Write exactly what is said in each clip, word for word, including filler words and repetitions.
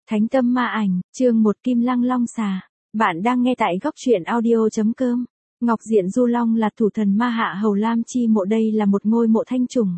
Thánh tâm ma ảnh, chương một Kim Lăng Long Xà. Bạn đang nghe tại góc truyện audio.com. Ngọc Diện Du Long là thủ thần ma hạ Hầu Lam Chi mộ, đây là một ngôi mộ thanh trùng.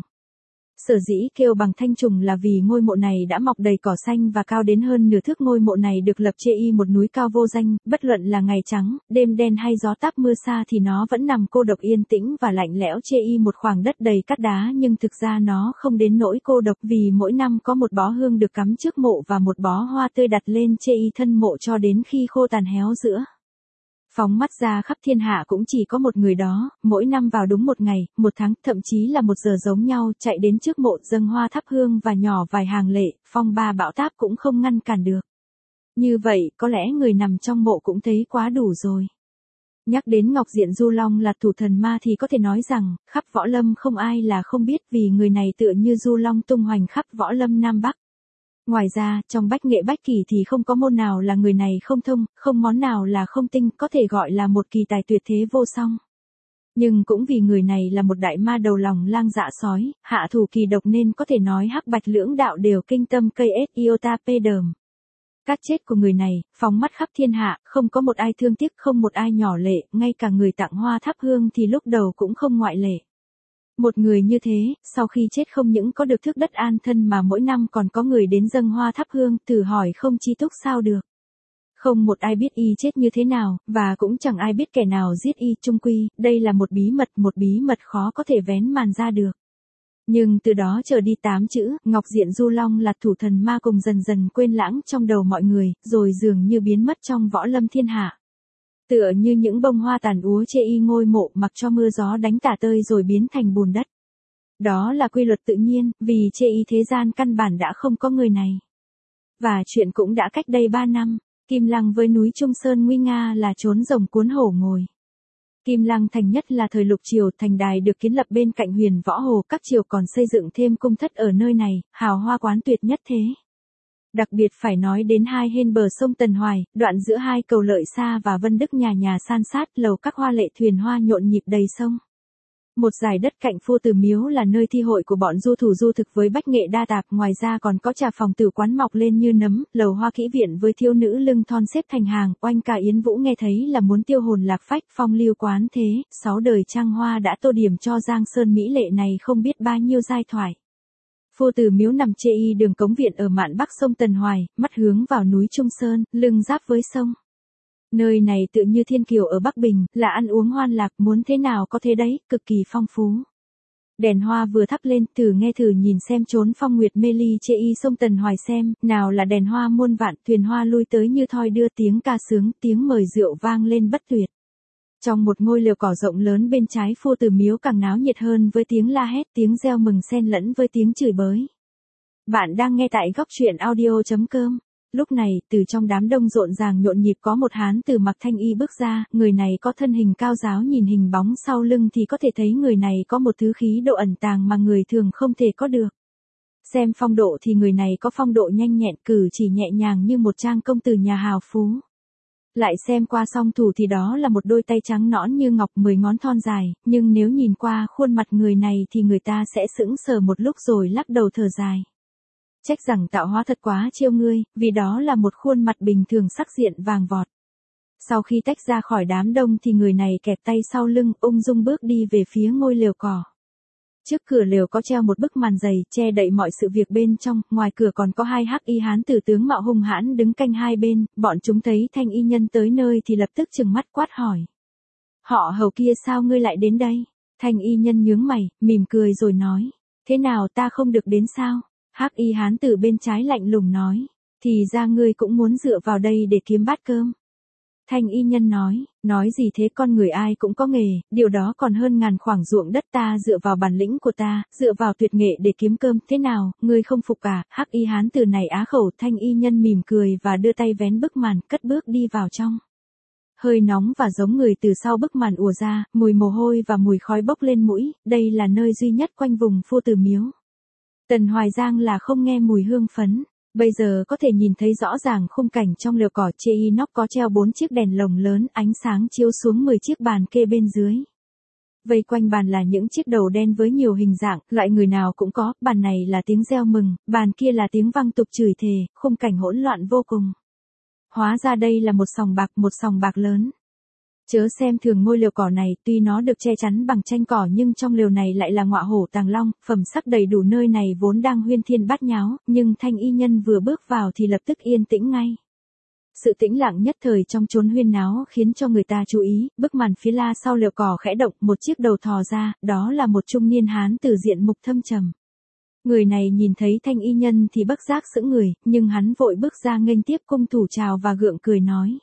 Sở dĩ kêu bằng thanh trùng là vì ngôi mộ này đã mọc đầy cỏ xanh và cao đến hơn nửa thước. Ngôi mộ này được lập chê y một núi cao vô danh, bất luận là ngày trắng, đêm đen hay gió táp mưa xa thì nó vẫn nằm cô độc yên tĩnh và lạnh lẽo chê y một khoảng đất đầy cát đá, nhưng thực ra nó không đến nỗi cô độc vì mỗi năm có một bó hương được cắm trước mộ và một bó hoa tươi đặt lên chê y thân mộ cho đến khi khô tàn héo rữa. Phóng mắt ra khắp thiên hạ cũng chỉ có một người đó, mỗi năm vào đúng một ngày, một tháng, thậm chí là một giờ giống nhau, chạy đến trước mộ dâng hoa thắp hương và nhỏ vài hàng lệ, phong ba bão táp cũng không ngăn cản được. Như vậy, có lẽ người nằm trong mộ cũng thấy quá đủ rồi. Nhắc đến Ngọc Diện Du Long là thủ thần ma thì có thể nói rằng, khắp võ lâm không ai là không biết vì người này tựa như Du Long tung hoành khắp võ lâm Nam Bắc. Ngoài ra, trong bách nghệ bách kỳ thì không có môn nào là người này không thông, không món nào là không tinh, có thể gọi là một kỳ tài tuyệt thế vô song. Nhưng cũng vì người này là một đại ma đầu lòng lang dạ sói, hạ thủ kỳ độc nên có thể nói hắc bạch lưỡng đạo đều kinh tâm cây ết iota p đờm. Các chết của người này, phóng mắt khắp thiên hạ, không có một ai thương tiếc, không một ai nhỏ lệ, ngay cả người tặng hoa thắp hương thì lúc đầu cũng không ngoại lệ. Một người như thế, sau khi chết không những có được thước đất an thân mà mỗi năm còn có người đến dâng hoa thắp hương, thử hỏi không chi túc sao được. Không một ai biết y chết như thế nào, và cũng chẳng ai biết kẻ nào giết y, chung quy, đây là một bí mật, một bí mật khó có thể vén màn ra được. Nhưng từ đó trở đi tám chữ, Ngọc Diện Du Long là thủ thần ma cùng dần dần quên lãng trong đầu mọi người, rồi dường như biến mất trong võ lâm thiên hạ. Tựa như những bông hoa tàn úa chê y ngôi mộ mặc cho mưa gió đánh tả tơi rồi biến thành bùn đất. Đó là quy luật tự nhiên, vì chê y thế gian căn bản đã không có người này. Và chuyện cũng đã cách đây ba năm, Kim Lăng với núi Trung Sơn nguy nga là trốn rồng cuốn hổ ngồi. Kim Lăng thành nhất là thời lục triều, thành đài được kiến lập bên cạnh Huyền Võ Hồ, các triều còn xây dựng thêm cung thất ở nơi này, hào hoa quán tuyệt nhất thế. Đặc biệt phải nói đến hai bên bờ sông Tần Hoài, đoạn giữa hai cầu Lợi Sa và Vân Đức, nhà nhà san sát, lầu các hoa lệ thuyền hoa nhộn nhịp đầy sông. Một dải đất cạnh Phu Tử Miếu là nơi thi hội của bọn du thủ du thực với bách nghệ đa tạp, ngoài ra còn có trà phòng tử quán mọc lên như nấm, lầu hoa kỹ viện với thiếu nữ lưng thon xếp thành hàng, oanh ca yến vũ nghe thấy là muốn tiêu hồn lạc phách, phong lưu quán thế, sáu đời trăng hoa đã tô điểm cho Giang Sơn mỹ lệ này không biết bao nhiêu giai thoại. Phu Tử Miếu nằm chê y đường Cống Viện ở mạn bắc sông Tần Hoài, mắt hướng vào núi Trung Sơn, lưng giáp với sông. Nơi này tựa như thiên kiều ở Bắc Bình, là ăn uống hoan lạc, muốn thế nào có thế đấy, cực kỳ phong phú. Đèn hoa vừa thắp lên, thử nghe thử nhìn xem chốn phong nguyệt mê ly chê y sông Tần Hoài xem, nào là đèn hoa muôn vạn, thuyền hoa lui tới như thoi đưa, tiếng ca sướng, tiếng mời rượu vang lên bất tuyệt. Trong một ngôi lều cỏ rộng lớn bên trái Phu Tử Miếu càng náo nhiệt hơn với tiếng la hét, tiếng reo mừng xen lẫn với tiếng chửi bới. Bạn đang nghe tại góc truyện audio.com. Lúc này, từ trong đám đông rộn ràng nhộn nhịp có một hán tử mặc thanh y bước ra, người này có thân hình cao ráo, nhìn hình bóng sau lưng thì có thể thấy người này có một thứ khí độ ẩn tàng mà người thường không thể có được. Xem phong độ thì người này có phong độ nhanh nhẹn, cử chỉ nhẹ nhàng như một trang công tử nhà hào phú. Lại xem qua song thủ thì đó là một đôi tay trắng nõn như ngọc, mười ngón thon dài, nhưng nếu nhìn qua khuôn mặt người này thì người ta sẽ sững sờ một lúc rồi lắc đầu thở dài. Trách rằng tạo hóa thật quá trêu ngươi, vì đó là một khuôn mặt bình thường sắc diện vàng vọt. Sau khi tách ra khỏi đám đông thì người này kẹp tay sau lưng, ung dung bước đi về phía ngôi lều cỏ. Trước cửa lều có treo một bức màn dày, che đậy mọi sự việc bên trong, ngoài cửa còn có hai hắc y hán tử tướng mạo hung hãn đứng canh hai bên, bọn chúng thấy thanh y nhân tới nơi thì lập tức trừng mắt quát hỏi. Họ Hầu kia sao ngươi lại đến đây? Thanh y nhân nhướng mày, mỉm cười rồi nói. Thế nào, ta không được đến sao? Hắc y hán tử bên trái lạnh lùng nói. Thì ra ngươi cũng muốn dựa vào đây để kiếm bát cơm. Thanh y nhân nói, nói gì thế, con người ai cũng có nghề, điều đó còn hơn ngàn khoảng ruộng đất, ta dựa vào bản lĩnh của ta, dựa vào tuyệt nghệ để kiếm cơm, thế nào, ngươi không phục à? Hắc y hán tử này á khẩu. Thanh y nhân mỉm cười và đưa tay vén bức màn, cất bước đi vào trong. Hơi nóng và giống người từ sau bức màn ùa ra, mùi mồ hôi và mùi khói bốc lên mũi, đây là nơi duy nhất quanh vùng Phu Tử Miếu. Tần Hoài Giang là không nghe mùi hương phấn. Bây giờ có thể nhìn thấy rõ ràng khung cảnh trong lều cỏ chê y nóc có treo bốn chiếc đèn lồng lớn, ánh sáng chiếu xuống mười chiếc bàn kê bên dưới. Vây quanh bàn là những chiếc đầu đen với nhiều hình dạng, loại người nào cũng có, bàn này là tiếng reo mừng, bàn kia là tiếng vang tục chửi thề, khung cảnh hỗn loạn vô cùng. Hóa ra đây là một sòng bạc, một sòng bạc lớn. Chớ xem thường ngôi lều cỏ này, tuy nó được che chắn bằng tranh cỏ nhưng trong lều này lại là ngọa hổ tàng long, phẩm sắc đầy đủ. Nơi này vốn đang huyên thiên bát nháo, nhưng Thanh y nhân vừa bước vào thì lập tức yên tĩnh ngay. Sự tĩnh lặng nhất thời trong chốn huyên náo khiến cho người ta chú ý, bức màn phía la sau lều cỏ khẽ động, một chiếc đầu thò ra, đó là một trung niên hán tử diện mục thâm trầm. Người này nhìn thấy Thanh y nhân thì bất giác sững người, nhưng hắn vội bước ra nghênh tiếp cung thủ chào và gượng cười nói.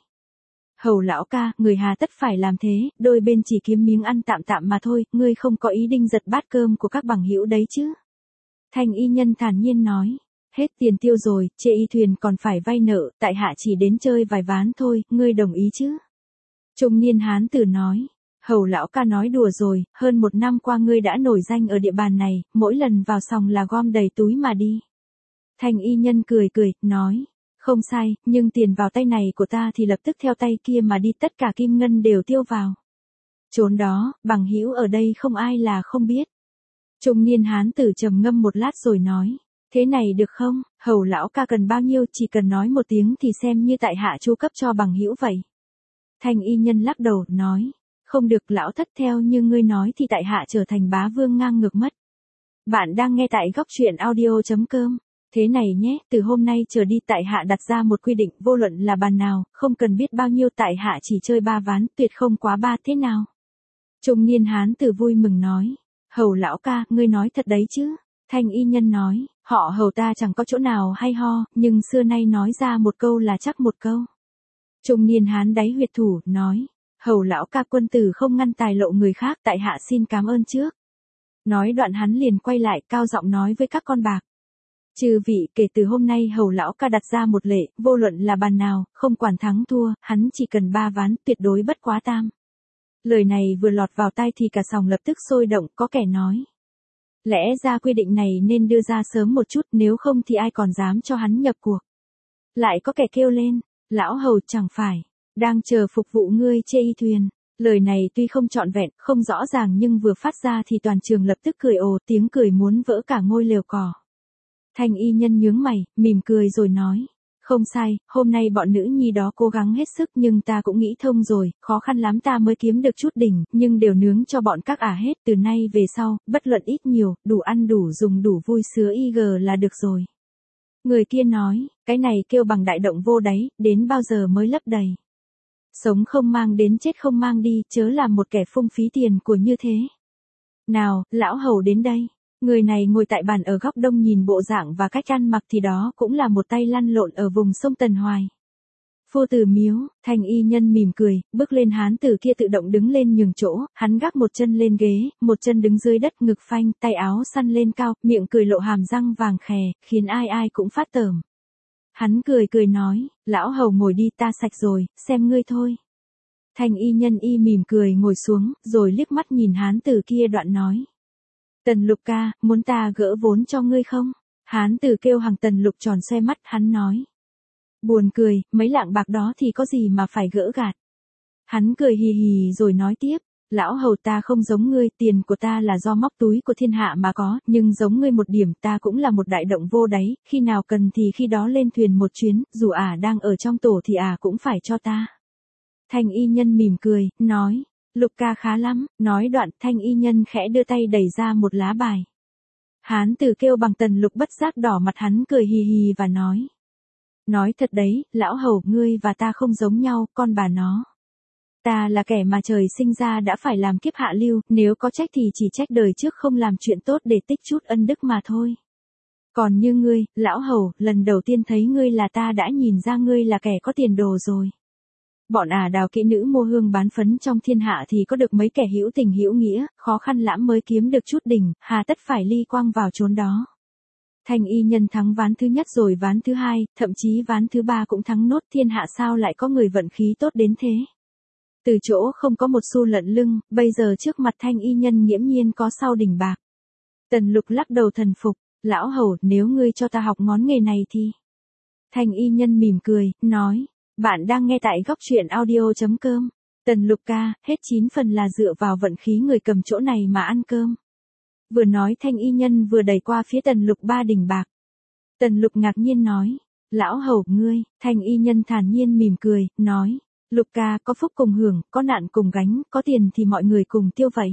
Hầu lão ca, người hà tất phải làm thế, đôi bên chỉ kiếm miếng ăn tạm tạm mà thôi, ngươi không có ý định giật bát cơm của các bằng hữu đấy chứ. Thanh y nhân thản nhiên nói. Hết tiền tiêu rồi, chê y thuyền còn phải vay nợ, tại hạ chỉ đến chơi vài ván thôi, ngươi đồng ý chứ? Trung niên hán tử nói, hầu lão ca nói đùa rồi, hơn một năm qua ngươi đã nổi danh ở địa bàn này, mỗi lần vào sòng là gom đầy túi mà đi. Thanh y nhân cười cười, nói, không sai, nhưng tiền vào tay này của ta thì lập tức theo tay kia mà đi, tất cả kim ngân đều tiêu vào. Chốn đó, bằng hữu ở đây không ai là không biết. Trung niên hán tử trầm ngâm một lát rồi nói. Thế này được không, hầu lão ca cần bao nhiêu, chỉ cần nói một tiếng thì xem như tại hạ chu cấp cho bằng hữu vậy. Thanh y nhân lắc đầu, nói, không được lão thất, theo như ngươi nói thì tại hạ trở thành bá vương ngang ngược mất. Bạn đang nghe tại góc truyện audio chấm com. Thế này nhé, từ hôm nay trở đi tại hạ đặt ra một quy định, vô luận là bàn nào, không cần biết bao nhiêu, tại hạ chỉ chơi ba ván, tuyệt không quá ba, thế nào? Trung niên hán tử vui mừng nói, hầu lão ca, ngươi nói thật đấy chứ? Thanh y nhân nói, họ hầu ta chẳng có chỗ nào hay ho, nhưng xưa nay nói ra một câu là chắc một câu. Trung niên hán đáy huyệt thủ, nói, hầu lão ca, quân tử không ngăn tài lộ người khác, tại hạ xin cảm ơn trước. Nói đoạn hắn liền quay lại, cao giọng nói với các con bạc. Chư vị, kể từ hôm nay hầu lão ca đặt ra một lệ, vô luận là bàn nào, không quản thắng thua, hắn chỉ cần ba ván, tuyệt đối bất quá tam. Lời này vừa lọt vào tai thì cả sòng lập tức sôi động, có kẻ nói. Lẽ ra quy định này nên đưa ra sớm một chút, nếu không thì ai còn dám cho hắn nhập cuộc. Lại có kẻ kêu lên, lão hầu chẳng phải, đang chờ phục vụ ngươi chê y thuyền. Lời này tuy không trọn vẹn, không rõ ràng nhưng vừa phát ra thì toàn trường lập tức cười ồ, tiếng cười muốn vỡ cả ngôi lều cỏ. Thanh y nhân nhướng mày, mỉm cười rồi nói. Không sai, hôm nay bọn nữ nhi đó cố gắng hết sức nhưng ta cũng nghĩ thông rồi, khó khăn lắm ta mới kiếm được chút đỉnh, nhưng đều nướng cho bọn các ả hết, từ nay về sau, bất luận ít nhiều, đủ ăn đủ dùng đủ vui sứa y gờ là được rồi. Người kia nói, cái này kêu bằng đại động vô đáy, đến bao giờ mới lấp đầy. Sống không mang đến chết không mang đi, chớ làm một kẻ phung phí tiền của như thế. Nào, lão hầu đến đây. Người này ngồi tại bàn ở góc đông, nhìn bộ dạng và cách ăn mặc thì đó cũng là một tay lăn lộn ở vùng sông Tần Hoài. Phu tử miếu, Thanh y nhân mỉm cười, bước lên, hán tử kia tự động đứng lên nhường chỗ, hắn gác một chân lên ghế, một chân đứng dưới đất, ngực phanh, tay áo săn lên cao, miệng cười lộ hàm răng vàng khè, khiến ai ai cũng phát tởm. Hắn cười cười nói, lão hầu ngồi đi, ta sạch rồi, xem ngươi thôi. Thanh y nhân y mỉm cười ngồi xuống, rồi liếc mắt nhìn hán tử kia đoạn nói. Tần Lục ca, muốn ta gỡ vốn cho ngươi không? Hán tử kêu hàng Tần Lục tròn xoe mắt, hắn nói. Buồn cười, mấy lạng bạc đó thì có gì mà phải gỡ gạt. Hắn cười hì hì rồi nói tiếp, lão hầu ta không giống ngươi, tiền của ta là do móc túi của thiên hạ mà có, nhưng giống ngươi một điểm, ta cũng là một đại động vô đáy, khi nào cần thì khi đó lên thuyền một chuyến, dù ả đang ở trong tổ thì ả cũng phải cho ta. Thanh y nhân mỉm cười, nói. Lục ca khá lắm, nói đoạn thanh y nhân khẽ đưa tay đẩy ra một lá bài. Hán tử kêu bằng Tần Lục bất giác đỏ mặt, hắn cười hì hì và nói. Nói thật đấy, lão hầu, ngươi và ta không giống nhau, con bà nó. Ta là kẻ mà trời sinh ra đã phải làm kiếp hạ lưu, nếu có trách thì chỉ trách đời trước không làm chuyện tốt để tích chút ân đức mà thôi. Còn như ngươi, lão hầu, lần đầu tiên thấy ngươi là ta đã nhìn ra ngươi là kẻ có tiền đồ rồi. Bọn ả à đào kỹ nữ mua hương bán phấn trong thiên hạ thì có được mấy kẻ hữu tình hữu nghĩa, khó khăn lắm mới kiếm được chút đỉnh, hà tất phải ly quang vào chốn đó. Thanh y nhân thắng ván thứ nhất rồi ván thứ hai, thậm chí ván thứ ba cũng thắng nốt, thiên hạ sao lại có người vận khí tốt đến thế. Từ chỗ không có một xu lận lưng, bây giờ trước mặt thanh y nhân nghiễm nhiên có sau đỉnh bạc. Tần Lục lắc đầu thần phục, lão hầu, nếu ngươi cho ta học ngón nghề này thì. Thanh y nhân mỉm cười, nói. Bạn đang nghe tại góc truyện audio chấm com. Tần Lục ca, hết chín phần là dựa vào vận khí người cầm chỗ này mà ăn cơm. Vừa nói Thanh y nhân vừa đẩy qua phía Tần Lục ba đỉnh bạc. Tần Lục ngạc nhiên nói, lão hầu, ngươi. Thanh y nhân thản nhiên mỉm cười, nói, Lục ca, có phúc cùng hưởng, có nạn cùng gánh, có tiền thì mọi người cùng tiêu vậy.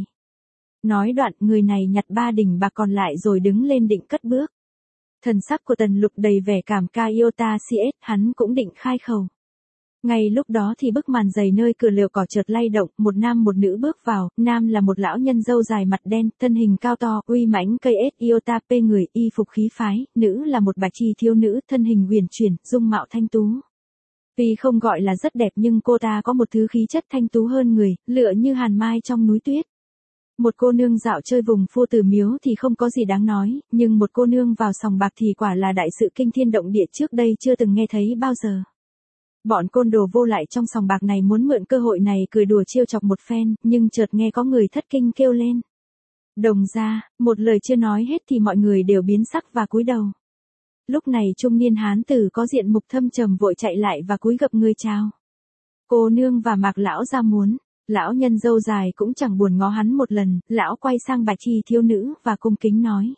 Nói đoạn, người này nhặt ba đỉnh bạc còn lại rồi đứng lên định cất bước. Thần sắc của Tần Lục đầy vẻ cảm ca iota cs, hắn cũng định khai khẩu. Ngay lúc đó thì bức màn dày nơi cửa lều cỏ chợt lay động, một nam một nữ bước vào, nam là một lão nhân râu dài mặt đen, thân hình cao to, uy mãnh cây ết iota p người, y phục khí phái, nữ là một bạch chi thiếu nữ, thân hình huyền chuyển, dung mạo thanh tú. Tuy không gọi là rất đẹp nhưng cô ta có một thứ khí chất thanh tú hơn người, lựa như hàn mai trong núi tuyết. Một cô nương dạo chơi vùng Phu Tử Miếu thì không có gì đáng nói, nhưng một cô nương vào sòng bạc thì quả là đại sự kinh thiên động địa, trước đây chưa từng nghe thấy bao giờ. Bọn côn đồ vô lại trong sòng bạc này muốn mượn cơ hội này cười đùa trêu chọc một phen, nhưng chợt nghe có người thất kinh kêu lên. Đồng gia, một lời chưa nói hết thì mọi người đều biến sắc và cúi đầu. Lúc này trung niên hán tử có diện mục thâm trầm vội chạy lại và cúi gập người chào. Cô nương và Mạc lão ra muốn. Lão nhân râu dài cũng chẳng buồn ngó hắn một lần, lão quay sang bạch chi thiếu nữ và cung kính nói.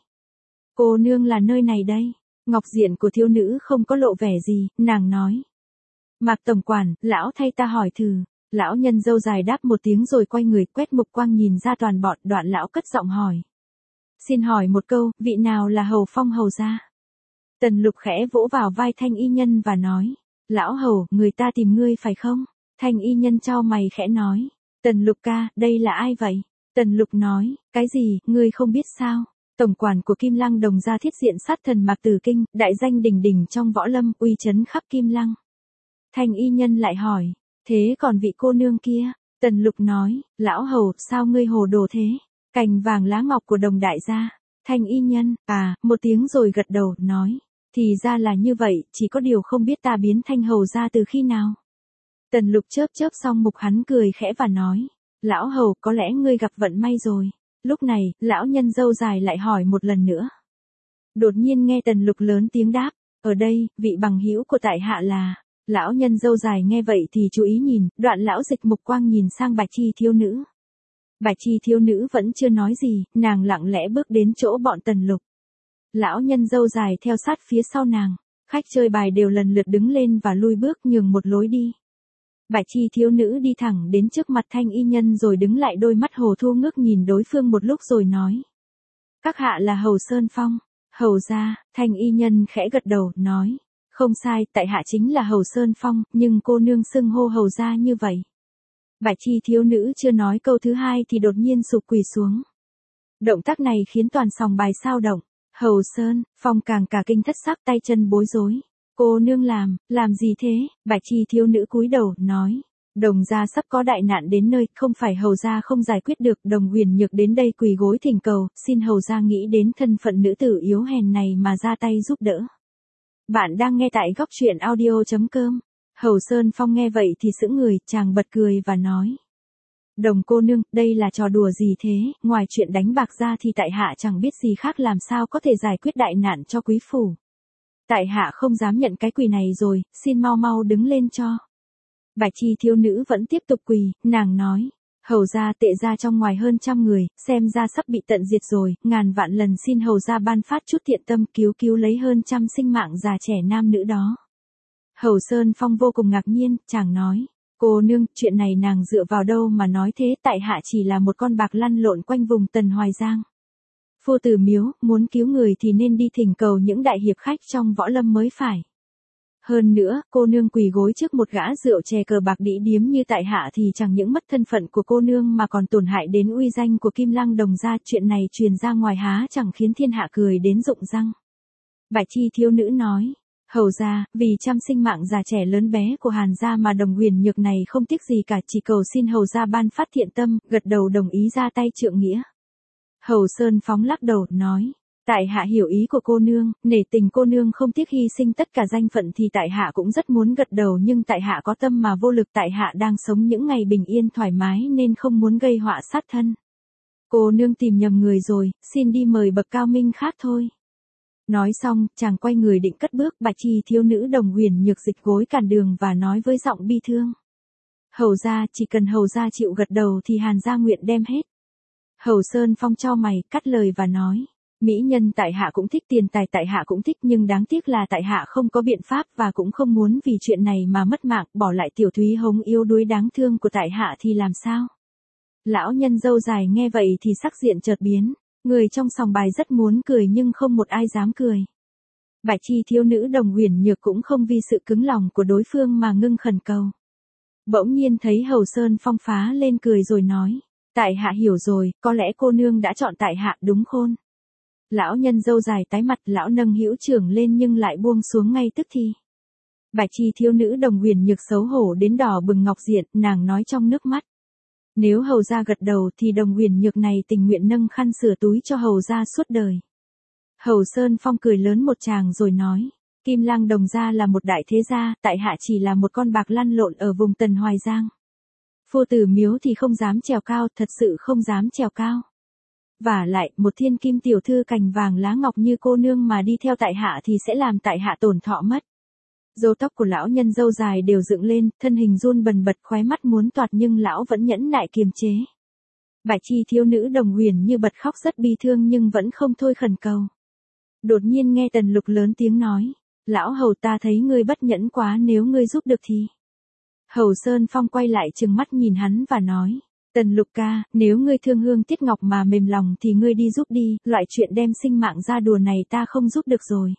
Cô nương là nơi này đây. Ngọc diện của thiếu nữ không có lộ vẻ gì, nàng nói. Mạc tổng quản, lão thay ta hỏi thử. Lão nhân râu dài đáp một tiếng rồi quay người quét mục quang nhìn ra toàn bọn, đoạn lão cất giọng hỏi. Xin hỏi một câu, vị nào là hầu phong hầu gia? Tần Lục khẽ vỗ vào vai Thanh y nhân và nói. Lão hầu, người ta tìm ngươi phải không? Thanh y nhân chau mày khẽ nói. Tần Lục ca, đây là ai vậy? Tần Lục nói, cái gì, ngươi không biết sao? Tổng quản của Kim Lăng Đồng gia thiết diện sát thần Mạc Tử Kinh, đại danh đỉnh đỉnh trong võ lâm, uy chấn khắp Kim Lăng. Thanh y nhân lại hỏi, thế còn vị cô nương kia? Tần Lục nói, lão hầu, sao ngươi hồ đồ thế? Cành vàng lá ngọc của Đồng đại gia. Thanh y nhân, à, một tiếng rồi gật đầu, nói, thì ra là như vậy, chỉ có điều không biết ta biến Thanh hầu ra từ khi nào. Tần Lục chớp chớp xong mục hắn cười khẽ và nói, lão hầu, có lẽ ngươi gặp vận may rồi. Lúc này, lão nhân râu dài lại hỏi một lần nữa. Đột nhiên nghe Tần Lục lớn tiếng đáp, ở đây, vị bằng hữu của tại hạ là. Lão nhân râu dài nghe vậy thì chú ý nhìn, đoạn lão dịch mục quang nhìn sang bạch chi thiếu nữ. Bạch chi thiếu nữ vẫn chưa nói gì, nàng lặng lẽ bước đến chỗ bọn Tần Lục. Lão nhân râu dài theo sát phía sau nàng, khách chơi bài đều lần lượt đứng lên và lui bước nhường một lối đi. Bạch chi thiếu nữ đi thẳng đến trước mặt Thanh y nhân rồi đứng lại, đôi mắt hồ thu ngước nhìn đối phương một lúc rồi nói. Các hạ là Hầu Sơn Phong. Hầu gia. Thanh y nhân khẽ gật đầu, nói. Không sai, tại hạ chính là Hầu Sơn Phong, nhưng cô nương xưng hô hầu gia như vậy. Bạch chi thiếu nữ chưa nói câu thứ hai thì đột nhiên sụp quỳ xuống. Động tác này khiến toàn sòng bài sao động. Hầu Sơn Phong càng cả kinh thất sắc, tay chân bối rối. Cô nương làm, làm gì thế? Bạch chi thiếu nữ cúi đầu, nói. Đồng gia sắp có đại nạn đến nơi, không phải hầu gia không giải quyết được. Đồng Huyền Nhược đến đây quỳ gối thỉnh cầu, xin hầu gia nghĩ đến thân phận nữ tử yếu hèn này mà ra tay giúp đỡ. Bạn đang nghe tại góc truyện audio chấm com. Hầu Sơn Phong nghe vậy thì sững người, chàng bật cười và nói. Đồng cô nương, đây là trò đùa gì thế? Ngoài chuyện đánh bạc ra thì tại hạ chẳng biết gì khác, làm sao có thể giải quyết đại nạn cho quý phủ. Tại hạ không dám nhận cái quỳ này rồi, xin mau mau đứng lên cho. Bạch chi thiếu nữ vẫn tiếp tục quỳ, nàng nói. Hầu gia tệ gia trong ngoài hơn trăm người, xem ra sắp bị tận diệt rồi, ngàn vạn lần xin hầu gia ban phát chút thiện tâm cứu cứu lấy hơn trăm sinh mạng già trẻ nam nữ đó. Hầu Sơn Phong vô cùng ngạc nhiên, chàng nói. Cô nương, chuyện này nàng dựa vào đâu mà nói thế? Tại hạ chỉ là một con bạc lăn lộn quanh vùng Tần Hoài Giang. Phu Tử Miếu, muốn cứu người thì nên đi thỉnh cầu những đại hiệp khách trong võ lâm mới phải. Hơn nữa, cô nương quỳ gối trước một gã rượu chè cờ bạc đĩ điếm như tại hạ thì chẳng những mất thân phận của cô nương mà còn tổn hại đến uy danh của Kim Lăng Đồng gia. Chuyện này truyền ra ngoài há chẳng khiến thiên hạ cười đến rụng răng. Bạch chi thiếu nữ nói. Hầu gia, vì trăm sinh mạng già trẻ lớn bé của Hàn gia mà Đồng Huyền Nhược này không tiếc gì cả, chỉ cầu xin hầu gia ban phát thiện tâm, gật đầu đồng ý ra tay trượng nghĩa. Hầu Sơn Phóng lắc đầu, nói. Tại hạ hiểu ý của cô nương, nể tình cô nương không tiếc hy sinh tất cả danh phận thì tại hạ cũng rất muốn gật đầu, nhưng tại hạ có tâm mà vô lực, tại hạ đang sống những ngày bình yên thoải mái nên không muốn gây họa sát thân. Cô nương tìm nhầm người rồi, xin đi mời bậc cao minh khác thôi. Nói xong, chàng quay người định cất bước, bạch chi thiếu nữ Đồng Huyền Nhược dịch gối cản đường và nói với giọng bi thương. Hầu gia, chỉ cần hầu gia chịu gật đầu thì Hàn gia nguyện đem hết. Hầu Sơn Phong chau mày, cắt lời và nói. Mỹ nhân tại hạ cũng thích, tiền tài tại hạ cũng thích, nhưng đáng tiếc là tại hạ không có biện pháp và cũng không muốn vì chuyện này mà mất mạng, bỏ lại tiểu Thúy Hồng yếu đuối đáng thương của tại hạ thì làm sao? Lão nhân râu dài nghe vậy thì sắc diện chợt biến, người trong sòng bài rất muốn cười nhưng không một ai dám cười. Bạch Chi thiếu nữ Đồng Huyền Nhược cũng không vì sự cứng lòng của đối phương mà ngưng khẩn cầu. Bỗng nhiên thấy Hầu Sơn Phong phá lên cười rồi nói, tại hạ hiểu rồi, có lẽ cô nương đã chọn tại hạ đúng khôn. Lão nhân râu dài tái mặt, lão nâng hữu trưởng lên nhưng lại buông xuống ngay tức thì. Bạch Chi thiếu nữ Đồng Huyền Nhược xấu hổ đến đỏ bừng ngọc diện, nàng nói trong nước mắt. Nếu hầu gia gật đầu thì Đồng Huyền Nhược này tình nguyện nâng khăn sửa túi cho hầu gia suốt đời. Hầu Sơn Phong cười lớn một tràng rồi nói, Kim Lang Đồng gia là một đại thế gia, tại hạ chỉ là một con bạc lăn lộn ở vùng Tần Hoài Giang. Phu tử miếu thì không dám trèo cao, thật sự không dám trèo cao. Và lại, một thiên kim tiểu thư cành vàng lá ngọc như cô nương mà đi theo tại hạ thì sẽ làm tại hạ tổn thọ mất. Râu tóc của lão nhân râu dài đều dựng lên, thân hình run bần bật, khóe mắt muốn toạc nhưng lão vẫn nhẫn nại kiềm chế. Bạch Chi thiếu nữ Đồng Huyền như bật khóc rất bi thương nhưng vẫn không thôi khẩn cầu. Đột nhiên nghe Tần Lục lớn tiếng nói, lão hầu, ta thấy ngươi bất nhẫn quá, nếu ngươi giúp được thì. Hầu Sơn Phong quay lại trừng mắt nhìn hắn và nói, Tần Lục ca, nếu ngươi thương hương tiếc ngọc mà mềm lòng thì ngươi đi giúp đi, loại chuyện đem sinh mạng ra đùa này ta không giúp được rồi.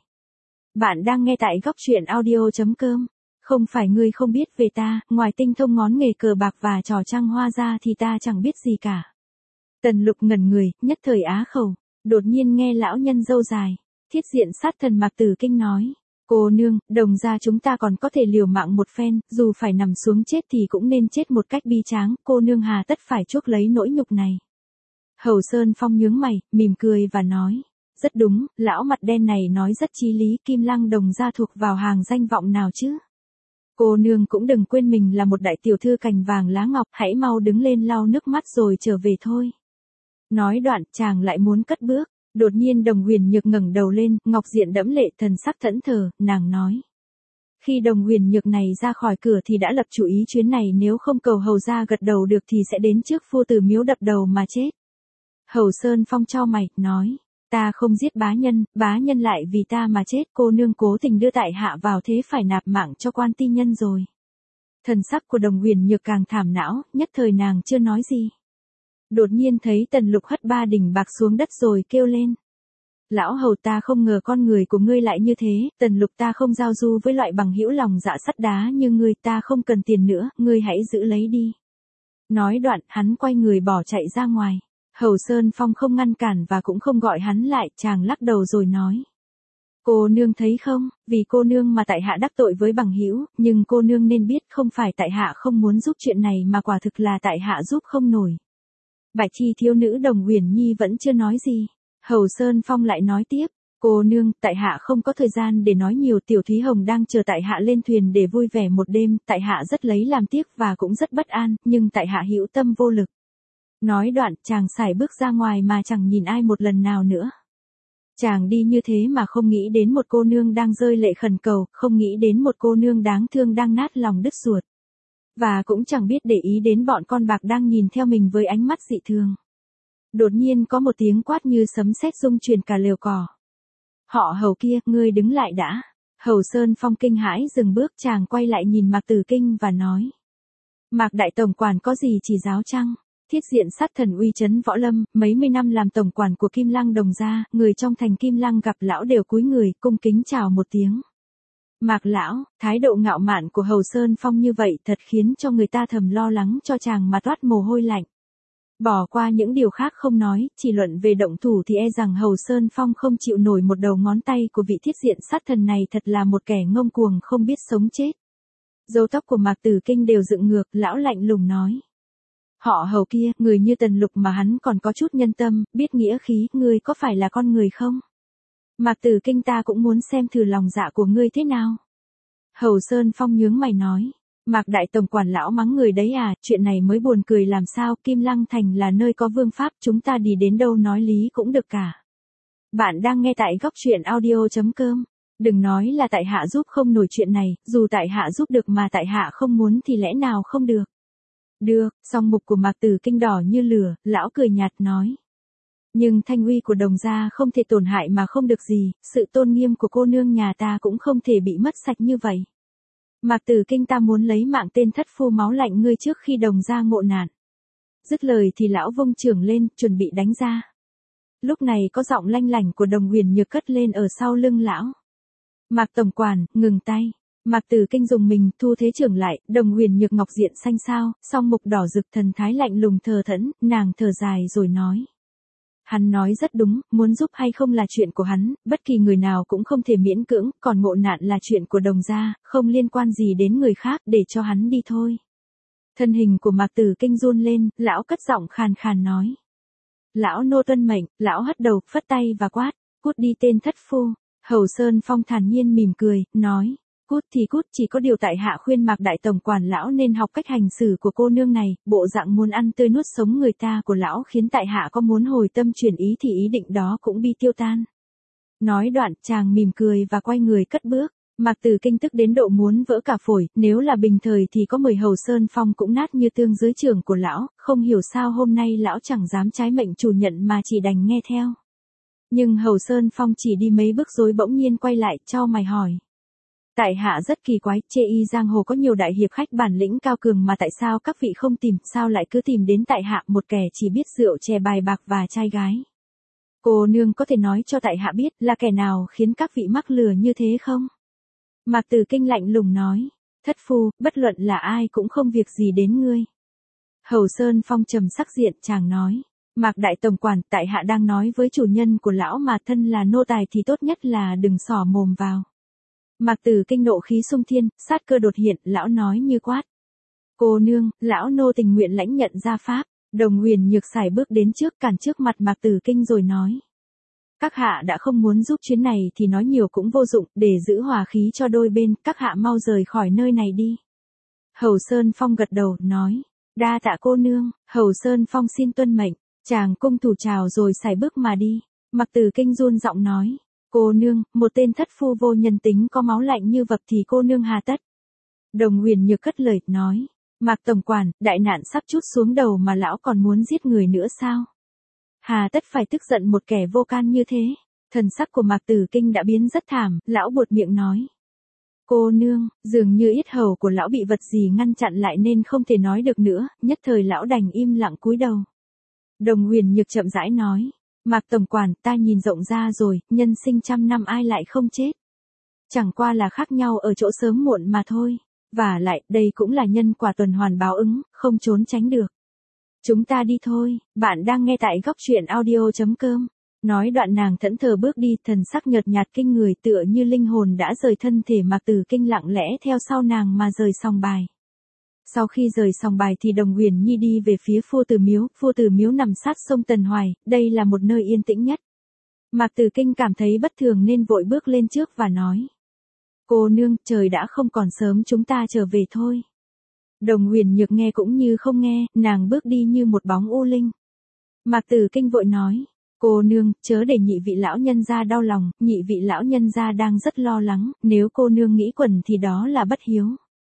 Bạn đang nghe tại góc truyện audio chấm com. Không phải ngươi không biết về ta, ngoài tinh thông ngón nghề cờ bạc và trò trăng hoa ra thì ta chẳng biết gì cả. Tần Lục ngẩn người, nhất thời á khẩu, đột nhiên nghe lão nhân râu dài, Thiết Diện Sát Thần Mạc Tử Kinh nói, cô nương, Đồng gia chúng ta còn có thể liều mạng một phen, dù phải nằm xuống chết thì cũng nên chết một cách bi tráng, cô nương hà tất phải chuốc lấy nỗi nhục này. Hầu Sơn Phong nhướng mày, mỉm cười và nói, rất đúng, lão mặt đen này nói rất chí lý, Kim Lăng Đồng gia thuộc vào hàng danh vọng nào chứ? Cô nương cũng đừng quên mình là một đại tiểu thư cành vàng lá ngọc, hãy mau đứng lên lau nước mắt rồi trở về thôi. Nói đoạn, chàng lại muốn cất bước, đột nhiên Đồng Huyền Nhược ngẩng đầu lên, ngọc diện đẫm lệ, thần sắc thẫn thờ, nàng nói. Khi Đồng Huyền Nhược này ra khỏi cửa thì đã lập chủ ý chuyến này nếu không cầu hầu gia gật đầu được thì sẽ đến trước phu tử miếu đập đầu mà chết. Hầu Sơn Phong chau mày, nói. Ta không giết bá nhân, bá nhân lại vì ta mà chết, cô nương cố tình đưa tại hạ vào thế phải nạp mạng cho quan ti nhân rồi. Thần sắc của Đồng Huyền Nhược càng thảm não, nhất thời nàng chưa nói gì. Đột nhiên thấy Tần Lục hất ba đỉnh bạc xuống đất rồi kêu lên. Lão hầu, ta không ngờ con người của ngươi lại như thế, Tần Lục, ta không giao du với loại bằng hữu lòng dạ sắt đá như ngươi, ta không cần tiền nữa, ngươi hãy giữ lấy đi. Nói đoạn, hắn quay người bỏ chạy ra ngoài. Hầu Sơn Phong không ngăn cản và cũng không gọi hắn lại, chàng lắc đầu rồi nói. Cô nương thấy không, vì cô nương mà tại hạ đắc tội với bằng hữu, nhưng cô nương nên biết không phải tại hạ không muốn giúp chuyện này mà quả thực là tại hạ giúp không nổi. Bạch Chi thiếu nữ Đồng Huyền Nhi vẫn chưa nói gì. Hầu Sơn Phong lại nói tiếp, cô nương, tại hạ không có thời gian để nói nhiều, tiểu Thúy Hồng đang chờ tại hạ lên thuyền để vui vẻ một đêm, tại hạ rất lấy làm tiếc và cũng rất bất an, nhưng tại hạ hữu tâm vô lực. Nói đoạn, chàng sải bước ra ngoài mà chẳng nhìn ai một lần nào nữa. Chàng đi như thế mà không nghĩ đến một cô nương đang rơi lệ khẩn cầu, không nghĩ đến một cô nương đáng thương đang nát lòng đứt ruột. Và cũng chẳng biết để ý đến bọn con bạc đang nhìn theo mình với ánh mắt dị thường. Đột nhiên có một tiếng quát như sấm sét rung truyền cả lều cỏ. Họ Hầu kia, ngươi đứng lại đã. Hầu Sơn Phong kinh hãi dừng bước, chàng quay lại nhìn Mạc Tử Kinh và nói. Mạc đại tổng quản có gì chỉ giáo chăng? Thiết Diện Sát Thần uy chấn võ lâm, mấy mươi năm làm tổng quản của Kim Lăng Đồng gia, người trong thành Kim Lăng gặp lão đều cúi người, cung kính chào một tiếng. Mạc lão, thái độ ngạo mạn của Hầu Sơn Phong như vậy thật khiến cho người ta thầm lo lắng cho chàng mà toát mồ hôi lạnh. Bỏ qua những điều khác không nói, chỉ luận về động thủ thì e rằng Hầu Sơn Phong không chịu nổi một đầu ngón tay của vị Thiết Diện Sát Thần này, thật là một kẻ ngông cuồng không biết sống chết. Râu tóc của Mạc Tử Kinh đều dựng ngược, lão lạnh lùng nói. Họ Hầu kia, người như Tần Lục mà hắn còn có chút nhân tâm, biết nghĩa khí, ngươi có phải là con người không? Mạc Tử Kinh, ta cũng muốn xem thử lòng dạ của ngươi thế nào. Hầu Sơn Phong nhướng mày nói. Mạc đại tổng quản lão mắng người đấy à, chuyện này mới buồn cười làm sao, Kim Lăng Thành là nơi có vương pháp, chúng ta đi đến đâu nói lý cũng được cả. Bạn đang nghe tại góc truyện audio chấm com. Đừng nói là tại hạ giúp không nổi chuyện này, dù tại hạ giúp được mà tại hạ không muốn thì lẽ nào không được. Được, song mục của Mạc Tử Kinh đỏ như lửa, lão cười nhạt nói. Nhưng thanh uy của Đồng gia không thể tổn hại mà không được gì, sự tôn nghiêm của cô nương nhà ta cũng không thể bị mất sạch như vậy. Mạc Tử Kinh, ta muốn lấy mạng tên thất phu máu lạnh ngươi trước khi Đồng gia ngộ nạn. Dứt lời thì lão vung chưởng lên, chuẩn bị đánh ra. Lúc này có giọng lanh lảnh của Đồng Huyền Nhược cất lên ở sau lưng lão. Mạc tổng quản, ngừng tay. Mạc Tử Kinh dùng mình thu thế trưởng lại, Đồng Huyền Nhược ngọc diện xanh xao, song mục đỏ rực thần thái lạnh lùng thờ thẫn, nàng thở dài rồi nói. Hắn nói rất đúng, muốn giúp hay không là chuyện của hắn, bất kỳ người nào cũng không thể miễn cưỡng, còn ngộ nạn là chuyện của Đồng gia, không liên quan gì đến người khác, để cho hắn đi thôi. Thân hình của Mạc Tử Kinh run lên, lão cất giọng khàn khàn nói. Lão nô tuân mệnh, lão hất đầu, phất tay và quát, cút đi tên thất phu. Hầu Sơn Phong thản nhiên mỉm cười, nói, cút thì cút, chỉ có điều tại hạ khuyên Mạc đại tổng quản lão nên học cách hành xử của cô nương này, bộ dạng muốn ăn tươi nuốt sống người ta của lão khiến tại hạ có muốn hồi tâm chuyển ý thì ý định đó cũng bị tiêu tan. Nói đoạn, chàng mỉm cười và quay người cất bước. Mạc Tử Kinh tức đến độ muốn vỡ cả phổi, nếu là bình thời thì có mười Hầu Sơn Phong cũng nát như tương dưới trưởng của lão, không hiểu sao hôm nay lão chẳng dám trái mệnh chủ nhận mà chỉ đành nghe theo. Nhưng Hầu Sơn Phong chỉ đi mấy bước rồi bỗng nhiên quay lại, chau mày hỏi. Tại hạ rất kỳ quái, chê y giang hồ có nhiều đại hiệp khách bản lĩnh cao cường mà tại sao các vị không tìm, sao lại cứ tìm đến tại hạ một kẻ chỉ biết rượu chè bài bạc và trai gái. Cô nương có thể nói cho tại hạ biết là kẻ nào khiến các vị mắc lừa như thế không? Mạc Tử Kinh lạnh lùng nói, thất phu, bất luận là ai cũng không việc gì đến ngươi. Hầu Sơn Phong trầm sắc diện, chàng nói, Mạc đại tổng quản, tại hạ đang nói với chủ nhân của lão mà, thân là nô tài thì tốt nhất là đừng xỏ mồm vào. Mạc Tử Kinh nộ khí xung thiên, sát cơ đột hiện, lão nói như quát. Cô nương, lão nô tình nguyện lãnh nhận gia pháp. Đồng Huyền Nhược sải bước đến trước, cản trước mặt Mạc Tử Kinh rồi nói. Các hạ đã không muốn giúp chuyến này thì nói nhiều cũng vô dụng, để giữ hòa khí cho đôi bên, các hạ mau rời khỏi nơi này đi. Hầu Sơn Phong gật đầu, nói, đa tạ cô nương. Hầu Sơn Phong xin tuân mệnh, chàng cung thủ chào rồi sải bước mà đi. Mạc Tử Kinh run giọng nói, cô nương, một tên thất phu vô nhân tính có máu lạnh như vật thì cô nương hà tất. Đồng Huyền Nhược cất lời, nói, Mạc tổng quản, đại nạn sắp trút xuống đầu mà lão còn muốn giết người nữa sao? Hà tất phải tức giận một kẻ vô can như thế. Thần sắc của Mạc Tử Kinh đã biến rất thảm, lão buột miệng nói. Cô nương, dường như yết hầu của lão bị vật gì ngăn chặn lại nên không thể nói được nữa, nhất thời lão đành im lặng cúi đầu. Đồng Huyền Nhược chậm rãi nói, Mạc tổng quản, ta nhìn rộng ra rồi, nhân sinh trăm năm ai lại không chết. Chẳng qua là khác nhau ở chỗ sớm muộn mà thôi. Và lại, đây cũng là nhân quả tuần hoàn báo ứng, không trốn tránh được. Chúng ta đi thôi, bạn đang nghe tại góc truyện audio chấm com. Nói đoạn nàng thẫn thờ bước đi, thần sắc nhợt nhạt kinh người tựa như linh hồn đã rời thân thể, Mạc Tử Kinh lặng lẽ theo sau nàng mà rời sòng bài. Sau khi rời sòng bài thì Đồng Huyền Nhi đi về phía Phu Tử Miếu, Phu Tử Miếu nằm sát sông Tần Hoài, đây là một nơi yên tĩnh nhất. Mạc Tử Kinh cảm thấy bất thường nên vội bước lên trước và nói. Cô nương, trời đã không còn sớm, chúng ta trở về thôi. Đồng Huyền Nhược nghe cũng như không nghe, nàng bước đi như một bóng u linh. Mạc Tử Kinh vội nói, cô nương, chớ để nhị vị lão nhân gia đau lòng, nhị vị lão nhân gia đang rất lo lắng, nếu cô nương nghĩ quẩn thì đó là bất hiếu.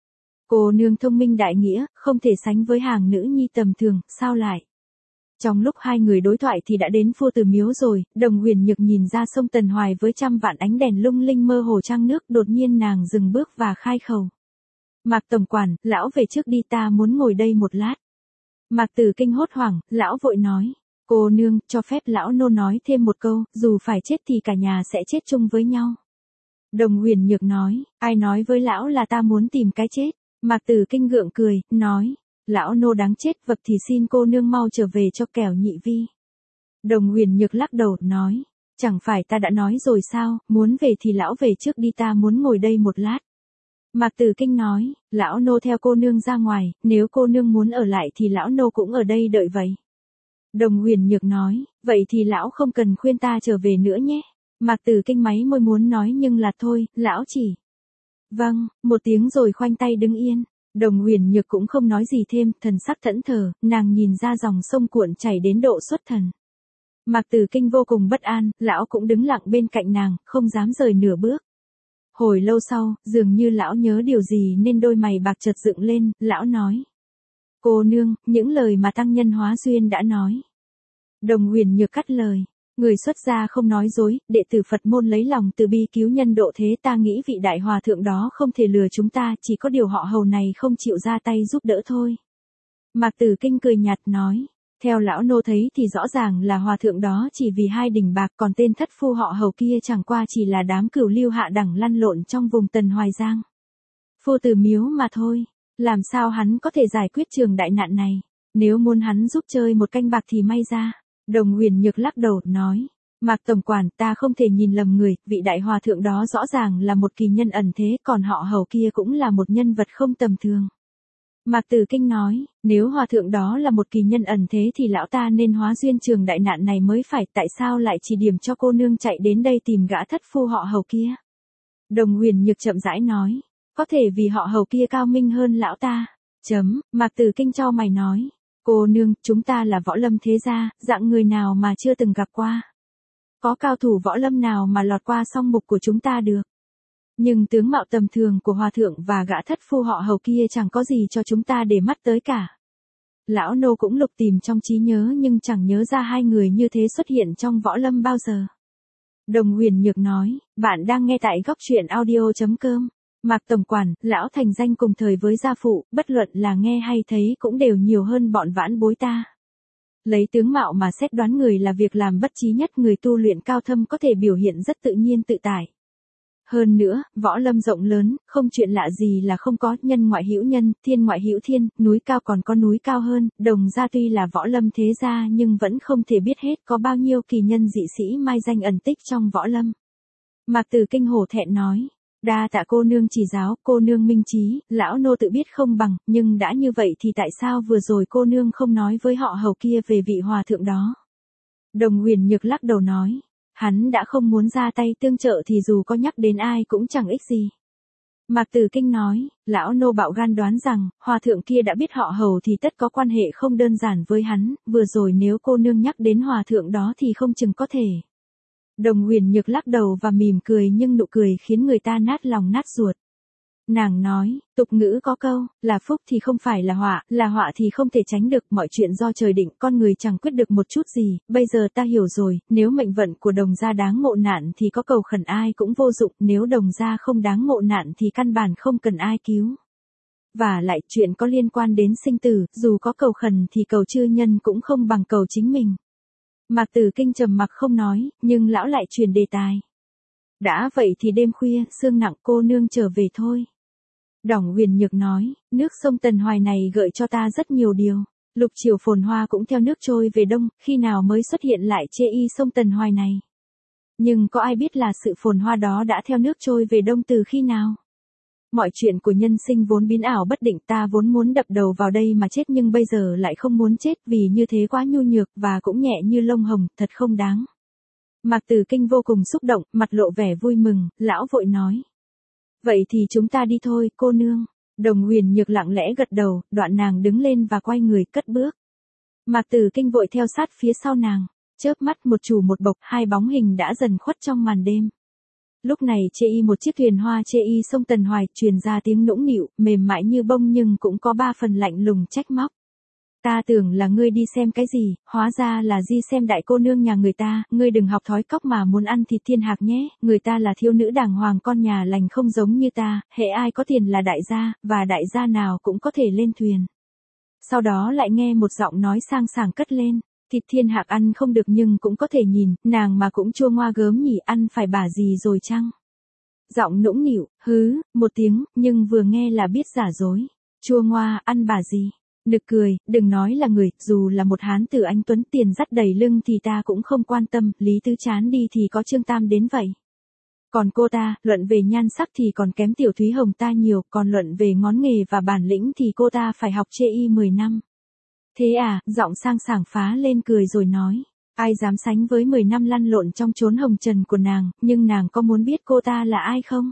Cô nương thông minh đại nghĩa, không thể sánh với hàng nữ nhi tầm thường, sao lại? Trong lúc hai người đối thoại thì đã đến Phu Tử Miếu rồi, Đồng Huyền Nhược nhìn ra sông Tần Hoài với trăm vạn ánh đèn lung linh mơ hồ trăng nước, đột nhiên nàng dừng bước và khai khẩu. Mạc tổng quản, lão về trước đi, ta muốn ngồi đây một lát. Mạc Tử Kinh hốt hoảng, lão vội nói, cô nương, cho phép lão nô nói thêm một câu, dù phải chết thì cả nhà sẽ chết chung với nhau. Đồng Huyền Nhược nói, ai nói với lão là ta muốn tìm cái chết? Mạc Tử Kinh gượng cười, nói, lão nô đáng chết, vật thì xin cô nương mau trở về cho kẻo nhị vi. Đồng Huyền Nhược lắc đầu, nói, chẳng phải ta đã nói rồi sao, muốn về thì lão về trước đi, ta muốn ngồi đây một lát. Mạc Tử Kinh nói, lão nô theo cô nương ra ngoài, nếu cô nương muốn ở lại thì lão nô cũng ở đây đợi vậy. Đồng Huyền Nhược nói, vậy thì lão không cần khuyên ta trở về nữa nhé. Mạc Tử Kinh máy môi muốn nói nhưng là thôi, lão chỉ. Vâng, một tiếng rồi khoanh tay đứng yên. Đồng Huyền Nhược cũng không nói gì thêm, thần sắc thẫn thờ, nàng nhìn ra dòng sông cuộn chảy đến độ xuất thần. Mạc Tử Kinh vô cùng bất an, lão cũng đứng lặng bên cạnh nàng, không dám rời nửa bước. Hồi lâu sau, dường như lão nhớ điều gì nên đôi mày bạc chợt dựng lên, lão nói. Cô nương, những lời mà tăng nhân Hóa Duyên đã nói. Đồng Huyền Nhược cắt lời. Người xuất gia không nói dối, đệ tử Phật môn lấy lòng từ bi cứu nhân độ thế, ta nghĩ vị đại hòa thượng đó không thể lừa chúng ta, chỉ có điều họ Hầu này không chịu ra tay giúp đỡ thôi. Mạc Tử Kinh cười nhạt nói. Theo lão nô thấy thì rõ ràng là hòa thượng đó chỉ vì hai đỉnh bạc, còn tên thất phu họ Hầu kia chẳng qua chỉ là đám cửu lưu hạ đẳng lăn lộn trong vùng Tần Hoài Giang. Phu tử miếu mà thôi, làm sao hắn có thể giải quyết trường đại nạn này, nếu muốn hắn giúp chơi một canh bạc thì may ra. Đồng Huyền Nhược lắc đầu, nói. Mạc tổng quản, ta không thể nhìn lầm người, vị đại hòa thượng đó rõ ràng là một kỳ nhân ẩn thế, còn họ Hầu kia cũng là một nhân vật không tầm thường. Mạc Tử Kinh nói, nếu hòa thượng đó là một kỳ nhân ẩn thế thì lão ta nên hóa duyên trường đại nạn này mới phải, tại sao lại chỉ điểm cho cô nương chạy đến đây tìm gã thất phu họ Hầu kia? Đồng Huyền Nhược chậm rãi nói, có thể vì họ Hầu kia cao minh hơn lão ta. Chấm, Mạc Tử Kinh cho mày nói, cô nương, chúng ta là võ lâm thế gia, dạng người nào mà chưa từng gặp qua? Có cao thủ võ lâm nào mà lọt qua song mục của chúng ta được? Nhưng tướng mạo tầm thường của hòa thượng và gã thất phu họ Hầu kia chẳng có gì cho chúng ta để mắt tới cả. Lão nô cũng lục tìm trong trí nhớ nhưng chẳng nhớ ra hai người như thế xuất hiện trong võ lâm bao giờ. Đồng Huyền Nhược nói, bạn đang nghe tại góc truyện audio chấm com. Mạc tổng quản, lão thành danh cùng thời với gia phụ, bất luận là nghe hay thấy cũng đều nhiều hơn bọn vãn bối ta. Lấy tướng mạo mà xét đoán người là việc làm bất trí nhất, người tu luyện cao thâm có thể biểu hiện rất tự nhiên tự tại. Hơn nữa, võ lâm rộng lớn, không chuyện lạ gì là không có, nhân ngoại hữu nhân, thiên ngoại hữu thiên, núi cao còn có núi cao hơn, Đồng gia tuy là võ lâm thế gia nhưng vẫn không thể biết hết có bao nhiêu kỳ nhân dị sĩ mai danh ẩn tích trong võ lâm. Mạc Tử Kinh hổ thẹn nói, đa tạ cô nương chỉ giáo, cô nương minh trí, lão nô tự biết không bằng, nhưng đã như vậy thì tại sao vừa rồi cô nương không nói với họ Hầu kia về vị hòa thượng đó? Đồng Huyền Nhược lắc đầu nói, hắn đã không muốn ra tay tương trợ thì dù có nhắc đến ai cũng chẳng ích gì. Mạc Tử Kinh nói, lão nô bạo gan đoán rằng, hòa thượng kia đã biết họ Hầu thì tất có quan hệ không đơn giản với hắn, vừa rồi nếu cô nương nhắc đến hòa thượng đó thì không chừng có thể. Đồng Huyền Nhược lắc đầu và mỉm cười nhưng nụ cười khiến người ta nát lòng nát ruột. Nàng nói, tục ngữ có câu, là phúc thì không phải là họa, là họa thì không thể tránh được, mọi chuyện do trời định, con người chẳng quyết được một chút gì, bây giờ ta hiểu rồi, nếu mệnh vận của Đồng gia đáng ngộ nạn thì có cầu khẩn ai cũng vô dụng, nếu Đồng gia không đáng ngộ nạn thì căn bản không cần ai cứu. Và lại chuyện có liên quan đến sinh tử, dù có cầu khẩn thì cầu chư nhân cũng không bằng cầu chính mình. Mạc Tử Kinh trầm mặc không nói, nhưng lão lại truyền đề tài. Đã vậy thì đêm khuya, sương nặng, cô nương trở về thôi. Đồng Huyền Nhược nói, nước sông Tần Hoài này gợi cho ta rất nhiều điều. Lục triều phồn hoa cũng theo nước trôi về đông, khi nào mới xuất hiện lại chê y sông Tần Hoài này? Nhưng có ai biết là sự phồn hoa đó đã theo nước trôi về đông từ khi nào? Mọi chuyện của nhân sinh vốn biến ảo bất định, ta vốn muốn đập đầu vào đây mà chết nhưng bây giờ lại không muốn chết vì như thế quá nhu nhược và cũng nhẹ như lông hồng, thật không đáng. Mạc Tử Kinh vô cùng xúc động, mặt lộ vẻ vui mừng, lão vội nói. Vậy thì chúng ta đi thôi, cô nương. Đồng Huyền Nhược lặng lẽ gật đầu, đoạn nàng đứng lên và quay người cất bước. Mạc Tử Kinh vội theo sát phía sau nàng, chớp mắt một chủ một bộc, hai bóng hình đã dần khuất trong màn đêm. Lúc này chê y một chiếc thuyền hoa chê y sông Tần Hoài truyền ra tiếng nũng nịu, mềm mại như bông nhưng cũng có ba phần lạnh lùng trách móc. Ta tưởng là ngươi đi xem cái gì, hóa ra là di xem đại cô nương nhà người ta, ngươi đừng học thói cóc mà muốn ăn thịt thiên hạc nhé, người ta là thiếu nữ đàng hoàng con nhà lành không giống như ta, hễ ai có tiền là đại gia, và đại gia nào cũng có thể lên thuyền. Sau đó lại nghe một giọng nói sang sảng cất lên, thịt thiên hạc ăn không được nhưng cũng có thể nhìn, nàng mà cũng chua ngoa gớm nhỉ, ăn phải bả gì rồi chăng? Giọng nũng nịu, hứ, một tiếng, nhưng vừa nghe là biết giả dối, chua ngoa, ăn bả gì? Nực cười, đừng nói là người, dù là một hán tử anh tuấn tiền dắt đầy lưng thì ta cũng không quan tâm, Lý Tứ chán đi thì có Trương Tam đến vậy. Còn cô ta, luận về nhan sắc thì còn kém Tiểu Thúy Hồng ta nhiều, còn luận về ngón nghề và bản lĩnh thì cô ta phải học chê y mười năm. Thế à, giọng sang sảng phá lên cười rồi nói, ai dám sánh với mười năm lăn lộn trong chốn hồng trần của nàng, nhưng nàng có muốn biết cô ta là ai không?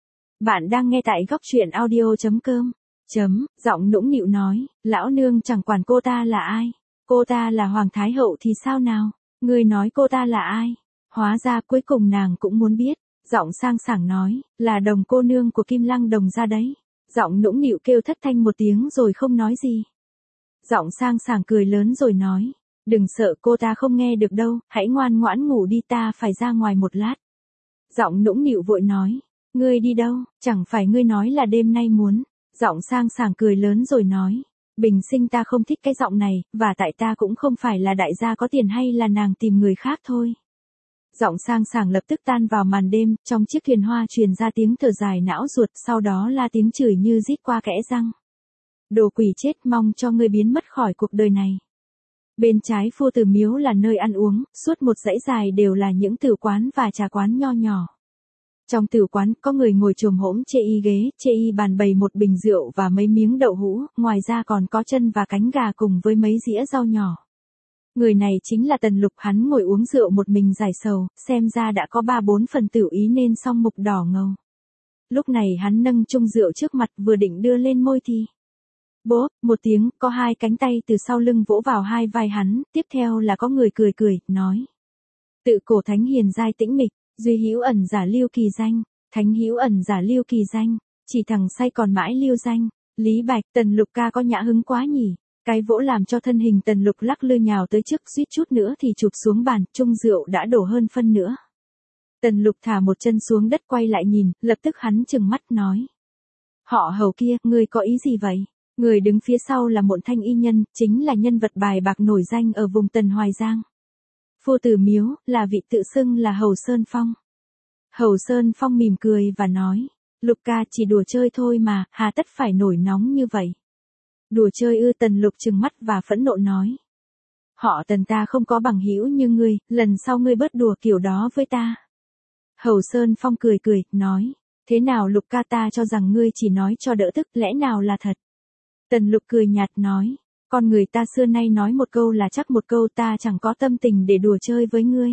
Bạn đang nghe tại góc truyện audio chấm com. Chấm, giọng nũng nịu nói, lão nương chẳng quản cô ta là ai. Cô ta là Hoàng Thái Hậu thì sao nào? Ngươi nói cô ta là ai? Hóa ra cuối cùng nàng cũng muốn biết. Giọng sang sảng nói, là Đồng cô nương của Kim Lăng Đồng gia đấy. Giọng nũng nịu kêu thất thanh một tiếng rồi không nói gì. Giọng sang sảng cười lớn rồi nói. Đừng sợ, cô ta không nghe được đâu, hãy ngoan ngoãn ngủ đi, ta phải ra ngoài một lát. Giọng nũng nịu vội nói. Ngươi đi đâu, chẳng phải ngươi nói là đêm nay muốn. Giọng sang sảng cười lớn rồi nói. Bình sinh ta không thích cái giọng này, và tại ta cũng không phải là đại gia có tiền hay là nàng tìm người khác thôi. Giọng sang sảng lập tức tan vào màn đêm, trong chiếc thuyền hoa truyền ra tiếng thở dài não ruột, sau đó là tiếng chửi như rít qua kẽ răng. Đồ quỷ chết, mong cho ngươi biến mất khỏi cuộc đời này. Bên trái Phu Tử Miếu là nơi ăn uống, suốt một dãy dài đều là những tử quán và trà quán nho nhỏ. Trong tử quán có người ngồi chồm hổm chê y ghế, chê y bàn bày một bình rượu và mấy miếng đậu hũ, ngoài ra còn có chân và cánh gà cùng với mấy dĩa rau nhỏ. Người này chính là Tần Lục, hắn ngồi uống rượu một mình giải sầu, xem ra đã có ba bốn phần tiểu ý nên song mục đỏ ngầu. Lúc này hắn nâng chung rượu trước mặt vừa định đưa lên môi thì... Bốp, một tiếng, có hai cánh tay từ sau lưng vỗ vào hai vai hắn, tiếp theo là có người cười cười, nói. Tự cổ thánh hiền giai tĩnh mịch, duy hữu ẩn giả lưu kỳ danh, thánh hữu ẩn giả lưu kỳ danh, chỉ thằng say còn mãi lưu danh. Lý Bạch, Tần Lục ca có nhã hứng quá nhỉ. Cái vỗ làm cho thân hình Tần Lục lắc lư nhào tới trước, suýt chút nữa thì chụp xuống bàn, chung rượu đã đổ hơn phân nữa. Tần Lục thả một chân xuống đất quay lại nhìn, lập tức hắn trừng mắt nói. Họ Hầu kia, ngươi có ý gì vậy? Người đứng phía sau là Mộn Thanh y nhân, chính là nhân vật bài bạc nổi danh ở vùng Tần Hoài Giang. Phu Tử Miếu, là vị tự xưng là Hầu Sơn Phong. Hầu Sơn Phong mỉm cười và nói. Lục ca chỉ đùa chơi thôi mà, hà tất phải nổi nóng như vậy. Đùa chơi ư? Tần Lục trừng mắt và phẫn nộ nói. Họ Tần ta không có bằng hữu như ngươi, lần sau ngươi bớt đùa kiểu đó với ta. Hầu Sơn Phong cười cười, nói. Thế nào Lục ca, ta cho rằng ngươi chỉ nói cho đỡ tức, lẽ nào là thật? Tần Lục cười nhạt nói. Con người ta xưa nay nói một câu là chắc một câu, ta chẳng có tâm tình để đùa chơi với ngươi.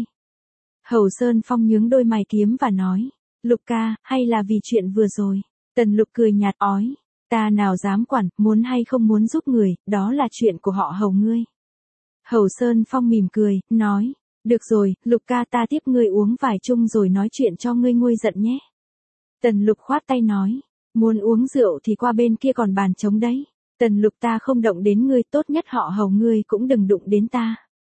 Hầu Sơn Phong nhướng đôi mày kiếm và nói. Lục ca, hay là vì chuyện vừa rồi? Tần Lục cười nhạt ói. Ta nào dám quản, muốn hay không muốn giúp người, đó là chuyện của họ Hầu ngươi. Hầu Sơn Phong mỉm cười, nói. Được rồi, Lục ca, ta tiếp ngươi uống vài chung rồi nói chuyện cho ngươi nguôi giận nhé. Tần Lục khoát tay nói. Muốn uống rượu thì qua bên kia còn bàn trống đấy. Tần Lục ta không động đến ngươi, tốt nhất họ Hầu ngươi cũng đừng đụng đến ta.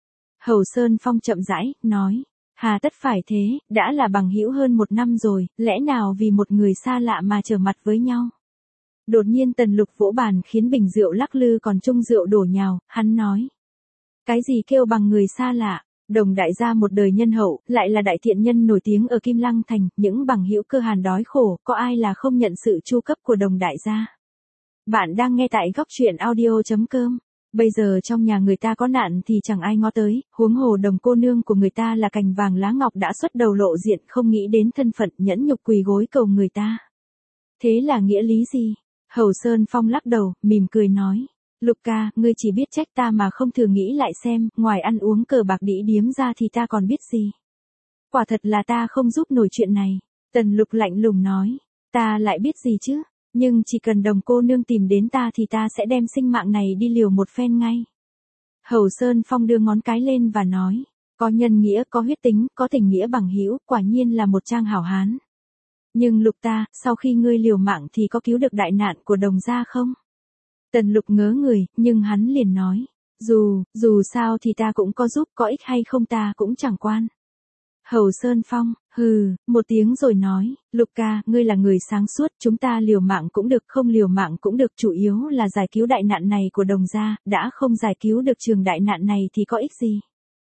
Hầu Sơn Phong chậm rãi, nói. Hà tất phải thế, đã là bằng hữu hơn một năm rồi, lẽ nào vì một người xa lạ mà trở mặt với nhau. Đột nhiên Tần Lục vỗ bàn khiến bình rượu lắc lư còn chung rượu đổ nhào, hắn nói. Cái gì kêu bằng người xa lạ? Đồng đại gia một đời nhân hậu, lại là đại thiện nhân nổi tiếng ở Kim Lăng Thành, những bằng hữu cơ hàn đói khổ, có ai là không nhận sự chu cấp của đồng đại gia. Bạn đang nghe tại góc truyện audio chấm com. Bây giờ trong nhà người ta có nạn thì chẳng ai ngó tới, huống hồ đồng cô nương của người ta là cành vàng lá ngọc đã xuất đầu lộ diện, không nghĩ đến thân phận, nhẫn nhục quỳ gối cầu người ta. Thế là nghĩa lý gì? Hầu Sơn Phong lắc đầu, mỉm cười nói. Lục ca, ngươi chỉ biết trách ta mà không thử nghĩ lại xem, ngoài ăn uống cờ bạc đĩ điếm ra thì ta còn biết gì. Quả thật là ta không giúp nổi chuyện này. Tần Lục lạnh lùng nói. Ta lại biết gì chứ? Nhưng chỉ cần đồng cô nương tìm đến ta thì ta sẽ đem sinh mạng này đi liều một phen ngay. Hầu Sơn Phong đưa ngón cái lên và nói. Có nhân nghĩa, có huyết tính, có tình nghĩa bằng hữu, quả nhiên là một trang hảo hán. Nhưng Lục ta, sau khi ngươi liều mạng thì có cứu được đại nạn của đồng gia không? Tần Lục ngớ người, nhưng hắn liền nói. Dù, dù sao thì ta cũng có giúp, có ích hay không ta cũng chẳng quan. Hầu Sơn Phong, hừ, một tiếng rồi nói, Lục ca, ngươi là người sáng suốt, chúng ta liều mạng cũng được, không liều mạng cũng được, chủ yếu là giải cứu đại nạn này của đồng gia, đã không giải cứu được trường đại nạn này thì có ích gì.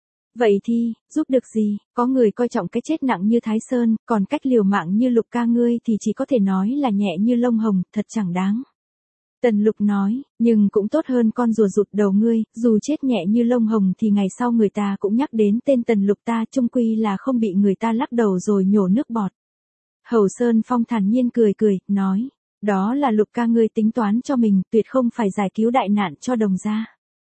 Vậy thì, giúp được gì, có người coi trọng cái chết nặng như Thái Sơn, còn cách liều mạng như Lục ca ngươi thì chỉ có thể nói là nhẹ như lông hồng, thật chẳng đáng. Tần Lục nói, nhưng cũng tốt hơn con rùa rụt đầu ngươi, dù chết nhẹ như lông hồng thì ngày sau người ta cũng nhắc đến tên Tần Lục ta, chung quy là không bị người ta lắc đầu rồi nhổ nước bọt. Hầu Sơn Phong thản nhiên cười cười, nói, đó là Lục ca ngươi tính toán cho mình, tuyệt không phải giải cứu đại nạn cho đồng gia.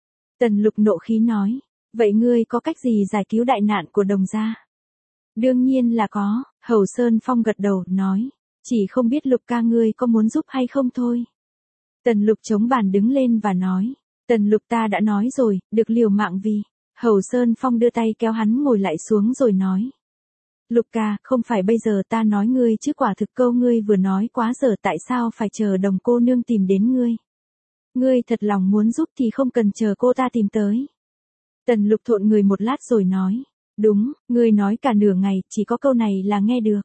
Tần Lục nộ khí nói, vậy ngươi có cách gì giải cứu đại nạn của đồng gia? Đương nhiên là có, Hầu Sơn Phong gật đầu, nói, chỉ không biết Lục ca ngươi có muốn giúp hay không thôi. Tần Lục chống bàn đứng lên và nói. Tần Lục ta đã nói rồi, được liều mạng vì. Hầu Sơn Phong đưa tay kéo hắn ngồi lại xuống rồi nói. Lục ca, không phải bây giờ ta nói ngươi chứ quả thực câu ngươi vừa nói quá dở, tại sao phải chờ đồng cô nương tìm đến ngươi. Ngươi thật lòng muốn giúp thì không cần chờ cô ta tìm tới. Tần Lục thộn người một lát rồi nói. Đúng, ngươi nói cả nửa ngày, chỉ có câu này là nghe được.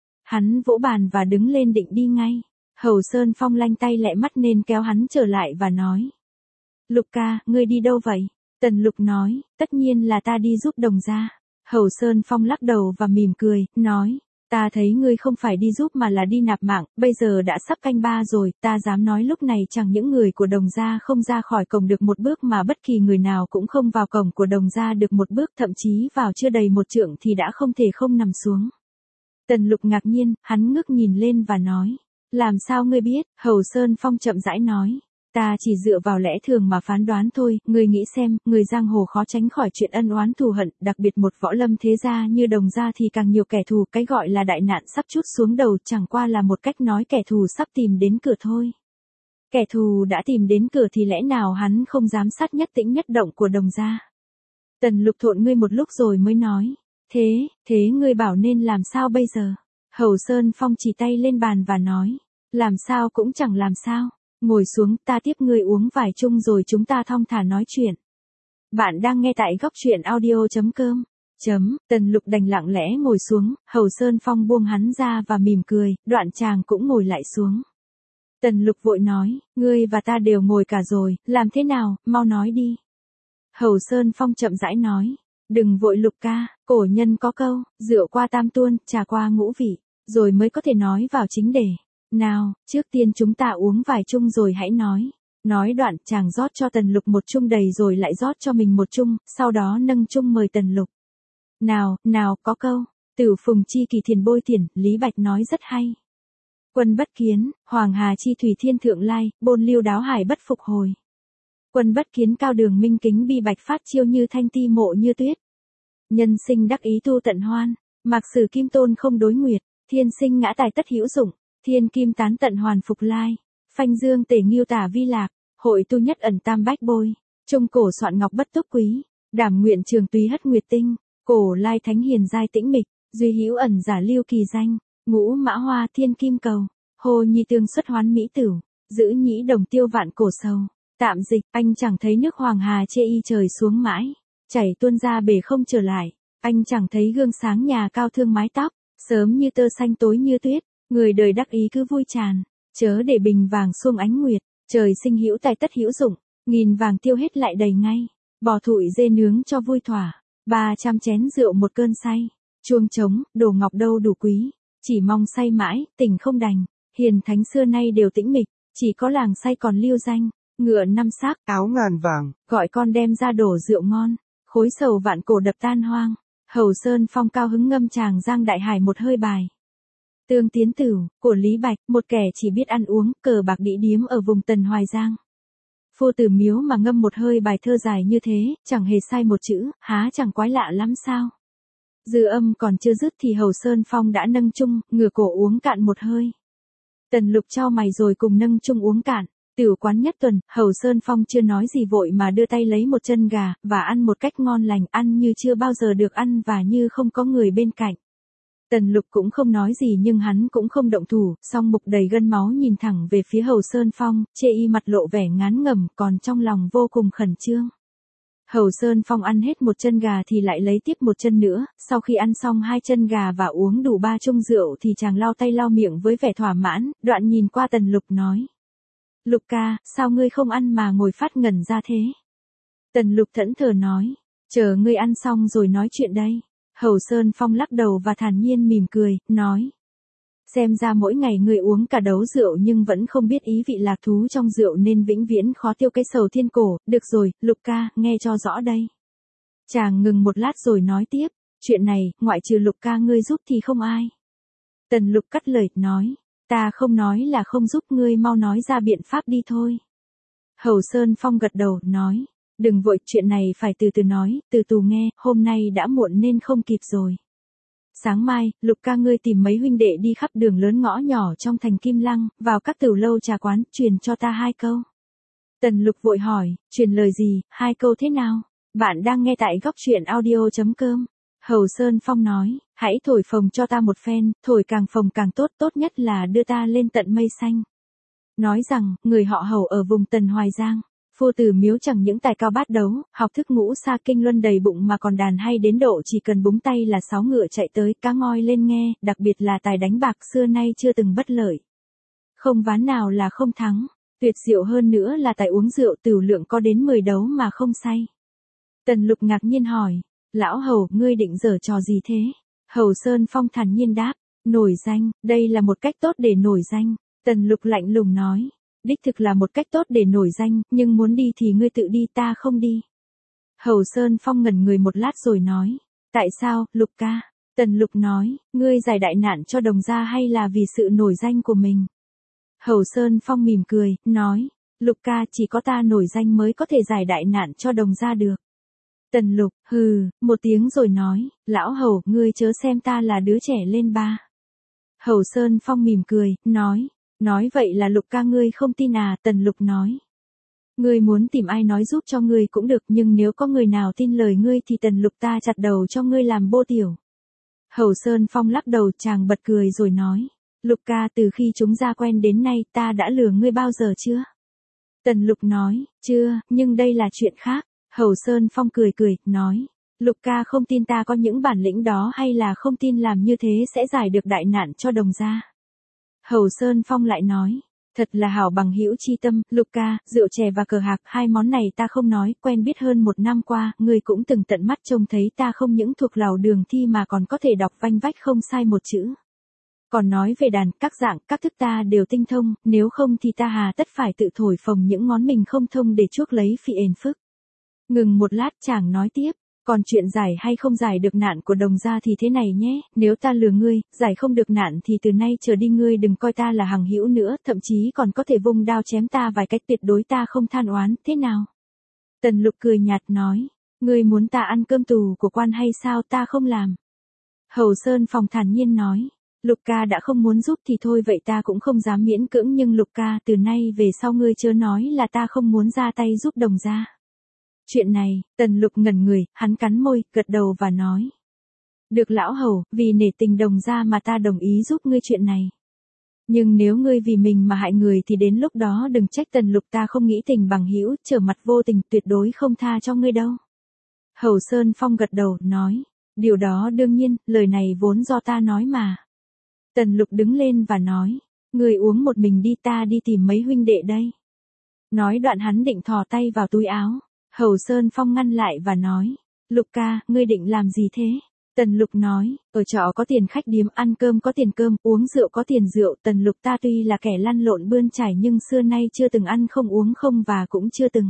Hắn vỗ bàn và đứng lên định đi ngay. Hầu Sơn Phong lanh tay lẹ mắt nên kéo hắn trở lại và nói. Lục ca, ngươi đi đâu vậy? Tần Lục nói, tất nhiên là ta đi giúp Đồng gia. Hầu Sơn Phong lắc đầu và mỉm cười, nói. Ta thấy ngươi không phải đi giúp mà là đi nạp mạng, bây giờ đã sắp canh ba rồi, ta dám nói lúc này chẳng những người của Đồng gia không ra khỏi cổng được một bước mà bất kỳ người nào cũng không vào cổng của Đồng gia được một bước, thậm chí vào chưa đầy một trượng thì đã không thể không nằm xuống. Tần Lục ngạc nhiên, hắn ngước nhìn lên và nói. Làm sao ngươi biết? Hầu Sơn Phong chậm rãi nói. Ta chỉ dựa vào lẽ thường mà phán đoán thôi, ngươi nghĩ xem, người giang hồ khó tránh khỏi chuyện ân oán thù hận, đặc biệt một võ lâm thế gia như Đồng gia thì càng nhiều kẻ thù, cái gọi là đại nạn sắp trút xuống đầu chẳng qua là một cách nói kẻ thù sắp tìm đến cửa thôi. Kẻ thù đã tìm đến cửa thì lẽ nào hắn không dám sát nhất tĩnh nhất động của Đồng gia? Tần Lục thộn ngươi một lúc rồi mới nói. Thế, thế ngươi bảo nên làm sao bây giờ? Hầu Sơn Phong chỉ tay lên bàn và nói. Làm sao cũng chẳng làm sao. Ngồi xuống, ta tiếp ngươi uống vài chung rồi chúng ta thong thả nói chuyện. Bạn đang nghe tại góc truyện audio chấm com. Chấm, Tần Lục đành lặng lẽ ngồi xuống, Hầu Sơn Phong buông hắn ra và mỉm cười, đoạn chàng cũng ngồi lại xuống. Tần Lục vội nói, ngươi và ta đều ngồi cả rồi, làm thế nào, mau nói đi. Hầu Sơn Phong chậm rãi nói, đừng vội Lục ca, cổ nhân có câu, rượu qua tam tuôn, trà qua ngũ vị, rồi mới có thể nói vào chính đề. Nào, trước tiên chúng ta uống vài chung rồi hãy nói. Nói đoạn, chàng rót cho Tần Lục một chung đầy rồi lại rót cho mình một chung, sau đó nâng chung mời Tần Lục. Nào, nào, có câu, Tử phùng chi kỳ thiền bôi thiền, Lý Bạch nói rất hay. Quân bất kiến, Hoàng hà chi thủy thiên thượng lai, bôn lưu đáo hải bất phục hồi. Quân bất kiến cao đường minh kính bi bạch phát chiêu như thanh ti mộ như tuyết. Nhân sinh đắc ý tu tận hoan, mạc sử kim tôn không đối nguyệt, thiên sinh ngã tài tất hữu dụng. Thiên kim tán tận hoàn phục lai, phanh dương tể nghiêu tả vi lạc, hội tu nhất ẩn tam bách bôi, trung cổ soạn ngọc bất túc quý, đảm nguyện trường túy hất nguyệt tinh, cổ lai thánh hiền giai tĩnh mịch, duy hữu ẩn giả lưu kỳ danh, ngũ mã hoa thiên kim cầu, hồ nhi tương xuất hoán mỹ tử, giữ nhĩ đồng tiêu vạn cổ sầu. Tạm dịch, anh chẳng thấy nước Hoàng Hà chê y trời xuống mãi, chảy tuôn ra bể không trở lại, anh chẳng thấy gương sáng nhà cao thương mái tóc, sớm như tơ xanh tối như tuyết. Người đời đắc ý cứ vui tràn, chớ để bình vàng xuông ánh nguyệt, trời sinh hữu tài tất hữu dụng, nghìn vàng tiêu hết lại đầy ngay, bò thụi dê nướng cho vui thỏa, ba trăm chén rượu một cơn say, chuông trống, đồ ngọc đâu đủ quý, chỉ mong say mãi, tỉnh không đành, hiền thánh xưa nay đều tĩnh mịch, chỉ có làng say còn lưu danh, ngựa năm xác, áo ngàn vàng, gọi con đem ra đổ rượu ngon, khối sầu vạn cổ đập tan hoang, Hầu Sơn Phong cao hứng ngâm tràng giang đại hải một hơi bài. Tương Tiến Tử, của Lý Bạch, một kẻ chỉ biết ăn uống, cờ bạc đĩ điếm ở vùng Tần Hoài Giang. Phu Tử Miếu mà ngâm một hơi bài thơ dài như thế, chẳng hề sai một chữ, há chẳng quái lạ lắm sao? Dư âm còn chưa dứt thì Hầu Sơn Phong đã nâng chung, ngửa cổ uống cạn một hơi. Tần Lục chau mày rồi cùng nâng chung uống cạn. Tiểu quán nhất tuần, Hầu Sơn Phong chưa nói gì vội mà đưa tay lấy một chân gà, và ăn một cách ngon lành, ăn như chưa bao giờ được ăn và như không có người bên cạnh. Tần Lục cũng không nói gì nhưng hắn cũng không động thủ, song mục đầy gân máu nhìn thẳng về phía Hầu Sơn Phong, chê y mặt lộ vẻ ngán ngẩm, còn trong lòng vô cùng khẩn trương. Hầu Sơn Phong ăn hết một chân gà thì lại lấy tiếp một chân nữa, sau khi ăn xong hai chân gà và uống đủ ba chung rượu thì chàng lau tay lau miệng với vẻ thỏa mãn, đoạn nhìn qua Tần Lục nói. Lục ca, sao ngươi không ăn mà ngồi phát ngẩn ra thế? Tần Lục thẫn thờ nói, chờ ngươi ăn xong rồi nói chuyện đây. Hầu Sơn Phong lắc đầu và thản nhiên mỉm cười, nói. Xem ra mỗi ngày ngươi uống cả đấu rượu nhưng vẫn không biết ý vị lạc thú trong rượu nên vĩnh viễn khó tiêu cái sầu thiên cổ, được rồi, Lục ca, nghe cho rõ đây. Chàng ngừng một lát rồi nói tiếp, chuyện này, ngoại trừ Lục ca ngươi giúp thì không ai. Tần Lục cắt lời, nói, ta không nói là không giúp ngươi, mau nói ra biện pháp đi thôi. Hầu Sơn Phong gật đầu, nói. Đừng vội, chuyện này phải từ từ nói, từ từ nghe, hôm nay đã muộn nên không kịp rồi. Sáng mai, Lục ca ngươi tìm mấy huynh đệ đi khắp đường lớn ngõ nhỏ trong thành Kim Lăng, vào các tửu lâu trà quán, truyền cho ta hai câu. Tần Lục vội hỏi, truyền lời gì, hai câu thế nào? Bạn đang nghe tại góc truyện audio chấm com. Hầu Sơn Phong nói, hãy thổi phồng cho ta một phen, thổi càng phồng càng tốt, tốt nhất là đưa ta lên tận mây xanh. nói rằng, người họ Hầu ở vùng Tần Hoài Giang, phu tử miếu chẳng những tài cao bát đấu, học thức ngũ sa kinh luân đầy bụng mà còn đàn hay đến độ chỉ cần búng tay là sáu ngựa chạy tới, cá ngoi lên nghe, đặc biệt là tài đánh bạc xưa nay chưa từng bất lợi. Không ván nào là không thắng, tuyệt diệu hơn nữa là tài uống rượu tửu lượng có đến mười đấu mà không say. Tần Lục ngạc nhiên hỏi, lão Hầu, ngươi định giở trò gì thế? Hầu Sơn Phong thản nhiên đáp, nổi danh, đây là một cách tốt để nổi danh. Tần Lục lạnh lùng nói, đích thực là một cách tốt để nổi danh, nhưng muốn đi thì ngươi tự đi, ta không đi. Hầu Sơn Phong ngẩn người một lát rồi nói, tại sao, Lục ca? Tần Lục nói, ngươi giải đại nạn cho Đồng gia hay là vì sự nổi danh của mình? Hầu Sơn Phong mỉm cười, nói, Lục ca, chỉ có ta nổi danh mới có thể giải đại nạn cho Đồng gia được. Tần Lục, hừ, một tiếng rồi nói, lão Hầu, ngươi chớ xem ta là đứa trẻ lên ba. Hầu Sơn Phong mỉm cười, nói, nói vậy là Lục ca ngươi không tin à? Tần Lục nói, ngươi muốn tìm ai nói giúp cho ngươi cũng được, nhưng nếu có người nào tin lời ngươi thì Tần Lục ta chặt đầu cho ngươi làm bô tiểu. Hầu Sơn Phong lắc đầu, chàng bật cười rồi nói, Lục ca, từ khi chúng ra quen đến nay ta đã lừa ngươi bao giờ chưa? Tần Lục nói, chưa, nhưng đây là chuyện khác. Hầu Sơn Phong cười cười, nói, Lục ca không tin ta có những bản lĩnh đó hay là không tin làm như thế sẽ giải được đại nạn cho Đồng gia? Hầu Sơn Phong lại nói, thật là hảo bằng hữu chi tâm, Lục ca, rượu chè và cờ hạc, hai món này ta không nói, quen biết hơn một năm qua, ngươi cũng từng tận mắt trông thấy ta không những thuộc lầu đường thi mà còn có thể đọc vanh vách không sai một chữ. Còn nói về đàn, các dạng, các thức ta đều tinh thông, nếu không thì ta hà tất phải tự thổi phồng những ngón mình không thông để chuốc lấy phi ền phức. Ngừng một lát chàng nói tiếp, còn chuyện giải hay không giải được nạn của Đồng gia thì thế này nhé, nếu ta lừa ngươi, giải không được nạn thì từ nay trở đi ngươi đừng coi ta là hằng hữu nữa, thậm chí còn có thể vung đao chém ta vài cách, tuyệt đối ta không than oán, thế nào? Tần Lục cười nhạt nói, ngươi muốn ta ăn cơm tù của quan hay sao, ta không làm. Hầu Sơn Phong thản nhiên nói, Lục ca đã không muốn giúp thì thôi, vậy ta cũng không dám miễn cưỡng, nhưng Lục ca, từ nay về sau ngươi chớ nói là ta không muốn ra tay giúp Đồng gia. Chuyện này, Tần Lục ngẩn người, hắn cắn môi, gật đầu và nói, được lão Hầu, vì nể tình Đồng gia mà ta đồng ý giúp ngươi chuyện này. Nhưng nếu ngươi vì mình mà hại người thì đến lúc đó đừng trách Tần Lục ta không nghĩ tình bằng hữu, trở mặt vô tình, tuyệt đối không tha cho ngươi đâu. Hầu Sơn Phong gật đầu, nói, điều đó đương nhiên, lời này vốn do ta nói mà. Tần Lục đứng lên và nói, ngươi uống một mình đi, ta đi tìm mấy huynh đệ đây. Nói đoạn hắn định thò tay vào túi áo. Hầu Sơn Phong ngăn lại và nói, Lục ca, ngươi định làm gì thế? Tần Lục nói, ở trọ có tiền khách điếm, ăn cơm có tiền cơm, uống rượu có tiền rượu. Tần Lục ta tuy là kẻ lăn lộn bươn trải nhưng xưa nay chưa từng ăn không uống không và cũng chưa từng.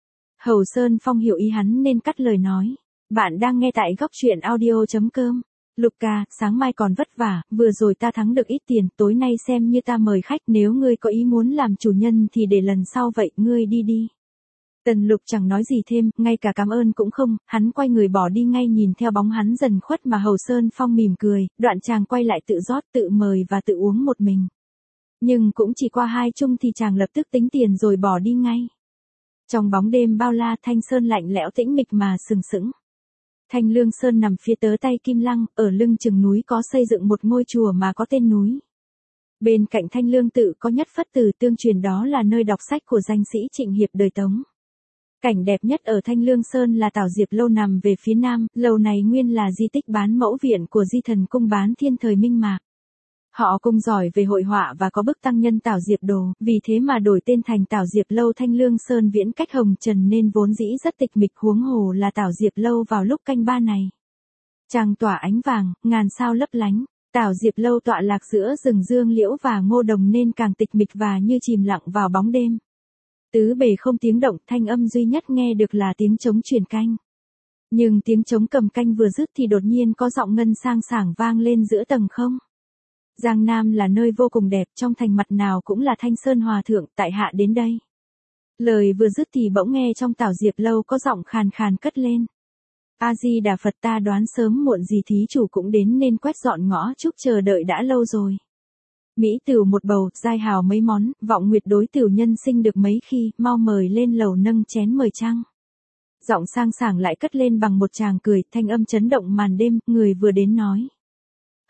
Hầu Sơn Phong hiểu ý hắn nên cắt lời nói, bạn đang nghe tại góc truyện audio chấm com. Lục ca, sáng mai còn vất vả, vừa rồi ta thắng được ít tiền, tối nay xem như ta mời khách, nếu ngươi có ý muốn làm chủ nhân thì để lần sau vậy, ngươi đi đi. Tần Lục chẳng nói gì thêm, ngay cả cảm ơn cũng không, hắn quay người bỏ đi ngay, nhìn theo bóng hắn dần khuất mà Hầu Sơn Phong mỉm cười, đoạn chàng quay lại tự rót, tự mời và tự uống một mình. Nhưng cũng chỉ qua hai chung thì chàng lập tức tính tiền rồi bỏ đi ngay. Trong bóng đêm bao la, Thanh Sơn lạnh lẽo tĩnh mịch mà sừng sững. Thanh Lương Sơn nằm phía tớ tay Kim Lăng, ở lưng chừng núi có xây dựng một ngôi chùa mà có tên núi. Bên cạnh Thanh Lương tự có nhất Phất Từ tương truyền, đó là nơi đọc sách của danh sĩ Trịnh Hiệp đời Tống. Cảnh đẹp nhất ở Thanh Lương Sơn là Tảo Diệp Lâu nằm về phía nam, lầu này nguyên là di tích bán mẫu viện của Di Thần Cung Bán Thiên thời Minh Mạc. Họ cung giỏi về hội họa và có bức tăng nhân Tảo Diệp Đồ, vì thế mà đổi tên thành Tảo Diệp Lâu. Thanh Lương Sơn viễn cách hồng trần nên vốn dĩ rất tịch mịch, huống hồ là Tảo Diệp Lâu vào lúc canh ba này. Trăng tỏa ánh vàng, ngàn sao lấp lánh, Tảo Diệp Lâu tọa lạc giữa rừng dương liễu và ngô đồng nên càng tịch mịch và như chìm lặng vào bóng đêm. Tứ bề không tiếng động, thanh âm duy nhất nghe được là tiếng trống truyền canh. Nhưng tiếng trống cầm canh vừa dứt thì đột nhiên có giọng ngân sang sảng vang lên giữa tầng không. Giang Nam là nơi vô cùng đẹp, trong thành mặt nào cũng là Thanh Sơn Hòa Thượng, tại hạ đến đây. Lời vừa dứt thì bỗng nghe trong Tảo Diệp Lâu có giọng khàn khàn cất lên. A Di Đà Phật, ta đoán sớm muộn gì thí chủ cũng đến nên quét dọn ngõ chúc chờ đợi đã lâu rồi. Mỹ tửu một bầu, giai hào mấy món, vọng nguyệt đối tửu nhân sinh được mấy khi, mau mời lên lầu nâng chén mời trăng. Giọng sang sảng lại cất lên bằng một tràng cười, thanh âm chấn động màn đêm, người vừa đến nói.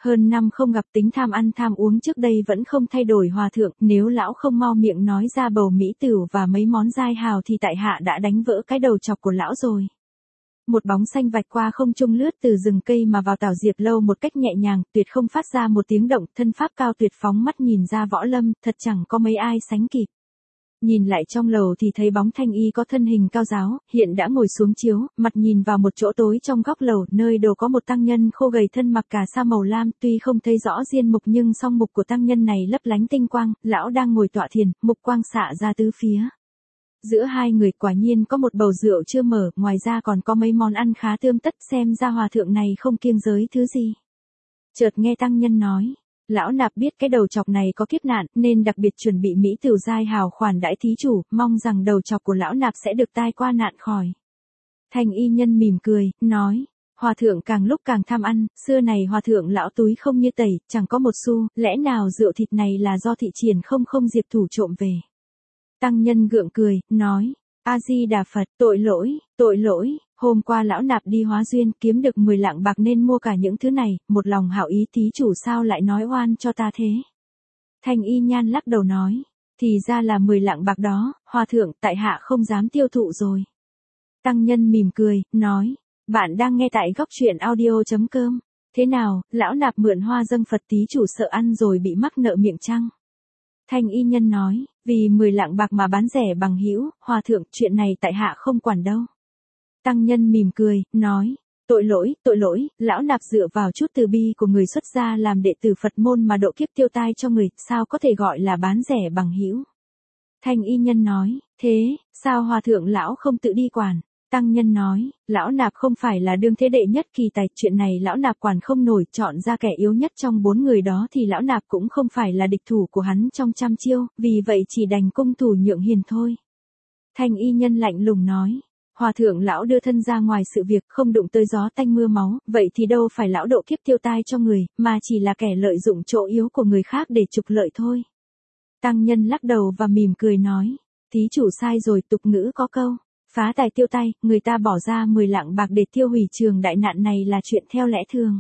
Hơn năm không gặp tính tham ăn tham uống trước đây vẫn không thay đổi hòa thượng, nếu lão không mau miệng nói ra bầu mỹ tửu và mấy món dai hào thì tại hạ đã đánh vỡ cái đầu chọc của lão rồi. Một bóng xanh vạch qua không trung lướt từ rừng cây mà vào Tảo Diệp lâu một cách nhẹ nhàng, tuyệt không phát ra một tiếng động, thân pháp cao tuyệt phóng mắt nhìn ra Võ Lâm, thật chẳng có mấy ai sánh kịp. Nhìn lại trong lầu thì thấy bóng Thanh Y có thân hình cao giáo, hiện đã ngồi xuống chiếu, mặt nhìn vào một chỗ tối trong góc lầu, nơi đồ có một tăng nhân khô gầy thân mặc cà sa màu lam, tuy không thấy rõ diên mục nhưng song mục của tăng nhân này lấp lánh tinh quang, lão đang ngồi tọa thiền, mục quang xạ ra tứ phía. Giữa hai người quả nhiên có một bầu rượu chưa mở, ngoài ra còn có mấy món ăn khá tươm tất, xem ra hòa thượng này không kiêng giới thứ gì. Chợt nghe tăng nhân nói, lão nạp biết cái đầu chọc này có kiếp nạn, nên đặc biệt chuẩn bị mỹ tửu dai hào khoản đãi thí chủ, mong rằng đầu chọc của lão nạp sẽ được tai qua nạn khỏi. Thanh y nhân mỉm cười, nói, hòa thượng càng lúc càng tham ăn, xưa này hòa thượng lão túi không như tẩy, chẳng có một xu, lẽ nào rượu thịt này là do thị triển không không diệp thủ trộm về. Tăng nhân gượng cười, nói, A-di-đà Phật, tội lỗi, tội lỗi, hôm qua lão nạp đi hóa duyên kiếm được mười lạng bạc nên mua cả những thứ này, một lòng hảo ý thí chủ sao lại nói oan cho ta thế. Thanh y nhan lắc đầu nói, thì ra là mười lạng bạc đó, hòa thượng tại hạ không dám tiêu thụ rồi. Tăng nhân mỉm cười, nói, bạn đang nghe tại góc truyện audio chấm com, thế nào, lão nạp mượn hoa dâng Phật thí chủ sợ ăn rồi bị mắc nợ miệng chăng? Thanh y nhân nói, vì mười lạng bạc mà bán rẻ bằng hữu, hòa thượng, chuyện này tại hạ không quản đâu. Tăng nhân mỉm cười, nói, tội lỗi, tội lỗi, lão nạp dựa vào chút từ bi của người xuất gia làm đệ tử Phật môn mà độ kiếp tiêu tai cho người, sao có thể gọi là bán rẻ bằng hữu. Thanh y nhân nói, thế, sao hòa thượng lão không tự đi quản? Tăng nhân nói, lão nạp không phải là đương thế đệ nhất kỳ tài, chuyện này lão nạp quản không nổi, chọn ra kẻ yếu nhất trong bốn người đó thì lão nạp cũng không phải là địch thủ của hắn trong trăm chiêu, vì vậy chỉ đành cung thủ nhượng hiền thôi. Thanh y nhân lạnh lùng nói, hòa thượng lão đưa thân ra ngoài sự việc không đụng tới gió tanh mưa máu, vậy thì đâu phải lão độ kiếp tiêu tai cho người, mà chỉ là kẻ lợi dụng chỗ yếu của người khác để trục lợi thôi. Tăng nhân lắc đầu và mỉm cười nói, thí chủ sai rồi, tục ngữ có câu, phá tài tiêu tay, người ta bỏ ra mười lạng bạc để tiêu hủy trường đại nạn này là chuyện theo lẽ thường.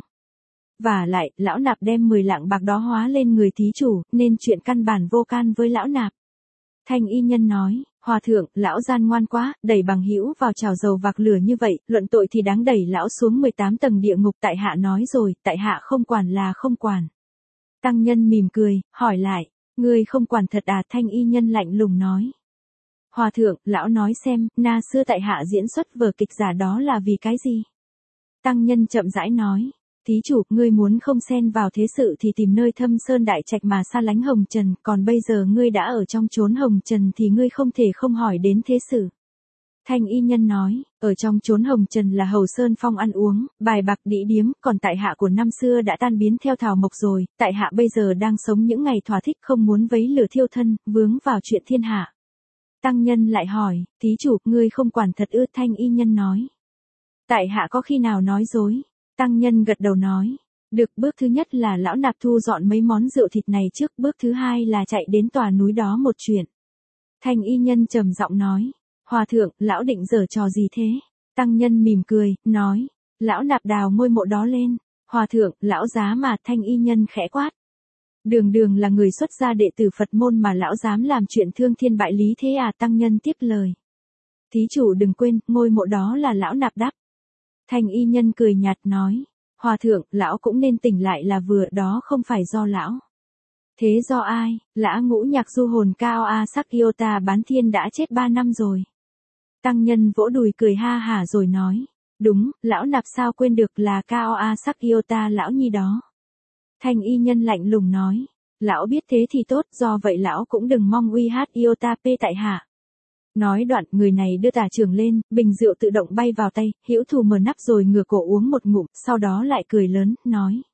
Và lại, lão nạp đem mười lạng bạc đó hóa lên người thí chủ, nên chuyện căn bản vô can với lão nạp. Thanh y nhân nói, hòa thượng, lão gian ngoan quá, đẩy bằng hữu vào chảo dầu vạc lửa như vậy, luận tội thì đáng đẩy lão xuống mười tám tầng địa ngục, tại hạ nói rồi, tại hạ không quản là không quản. Tăng nhân mỉm cười, hỏi lại, ngươi không quản thật à? Thanh y nhân lạnh lùng nói. Hòa thượng, lão nói xem, na xưa tại hạ diễn xuất vở kịch giả đó là vì cái gì? Tăng nhân chậm rãi nói, thí chủ, ngươi muốn không xen vào thế sự thì tìm nơi thâm sơn đại trạch mà xa lánh hồng trần, còn bây giờ ngươi đã ở trong chốn hồng trần thì ngươi không thể không hỏi đến thế sự. Thanh y nhân nói, ở trong chốn hồng trần là hầu sơn phong ăn uống, bài bạc đĩ điếm, còn tại hạ của năm xưa đã tan biến theo thảo mộc rồi, tại hạ bây giờ đang sống những ngày thỏa thích không muốn vấy lửa thiêu thân, vướng vào chuyện thiên hạ. Tăng nhân lại hỏi, thí chủ, ngươi không quản thật ư? Thanh y nhân nói, tại hạ có khi nào nói dối? Tăng nhân gật đầu nói, được, bước thứ nhất là lão nạp thu dọn mấy món rượu thịt này trước, bước thứ hai là chạy đến tòa núi đó một chuyện. Thanh y nhân trầm giọng nói, hòa thượng, lão định giở trò gì thế? Tăng nhân mỉm cười, nói, lão nạp đào ngôi mộ đó lên. Hòa thượng, lão giá mà. Thanh y nhân khẽ quát. Đường đường là người xuất gia đệ tử Phật môn mà lão dám làm chuyện thương thiên bại lý thế à? Tăng nhân tiếp lời. Thí chủ đừng quên, ngôi mộ đó là lão nạp đắp. Thanh y nhân cười nhạt nói, hòa thượng, lão cũng nên tỉnh lại là vừa, đó không phải do lão. Thế do ai? Lã Ngũ Nhạc du hồn Cao A Sắc Iota Bán Thiên đã chết ba năm rồi. Tăng nhân vỗ đùi cười ha hả rồi nói, đúng, lão nạp sao quên được, là Cao A Sắc Iota lão nhi đó. Thanh y nhân lạnh lùng nói, lão biết thế thì tốt, do vậy lão cũng đừng mong uy hát Iota P tại hạ. Nói đoạn, người này đưa tà trường lên, bình rượu tự động bay vào tay, hữu thù mở nắp rồi ngửa cổ uống một ngụm, sau đó lại cười lớn, nói.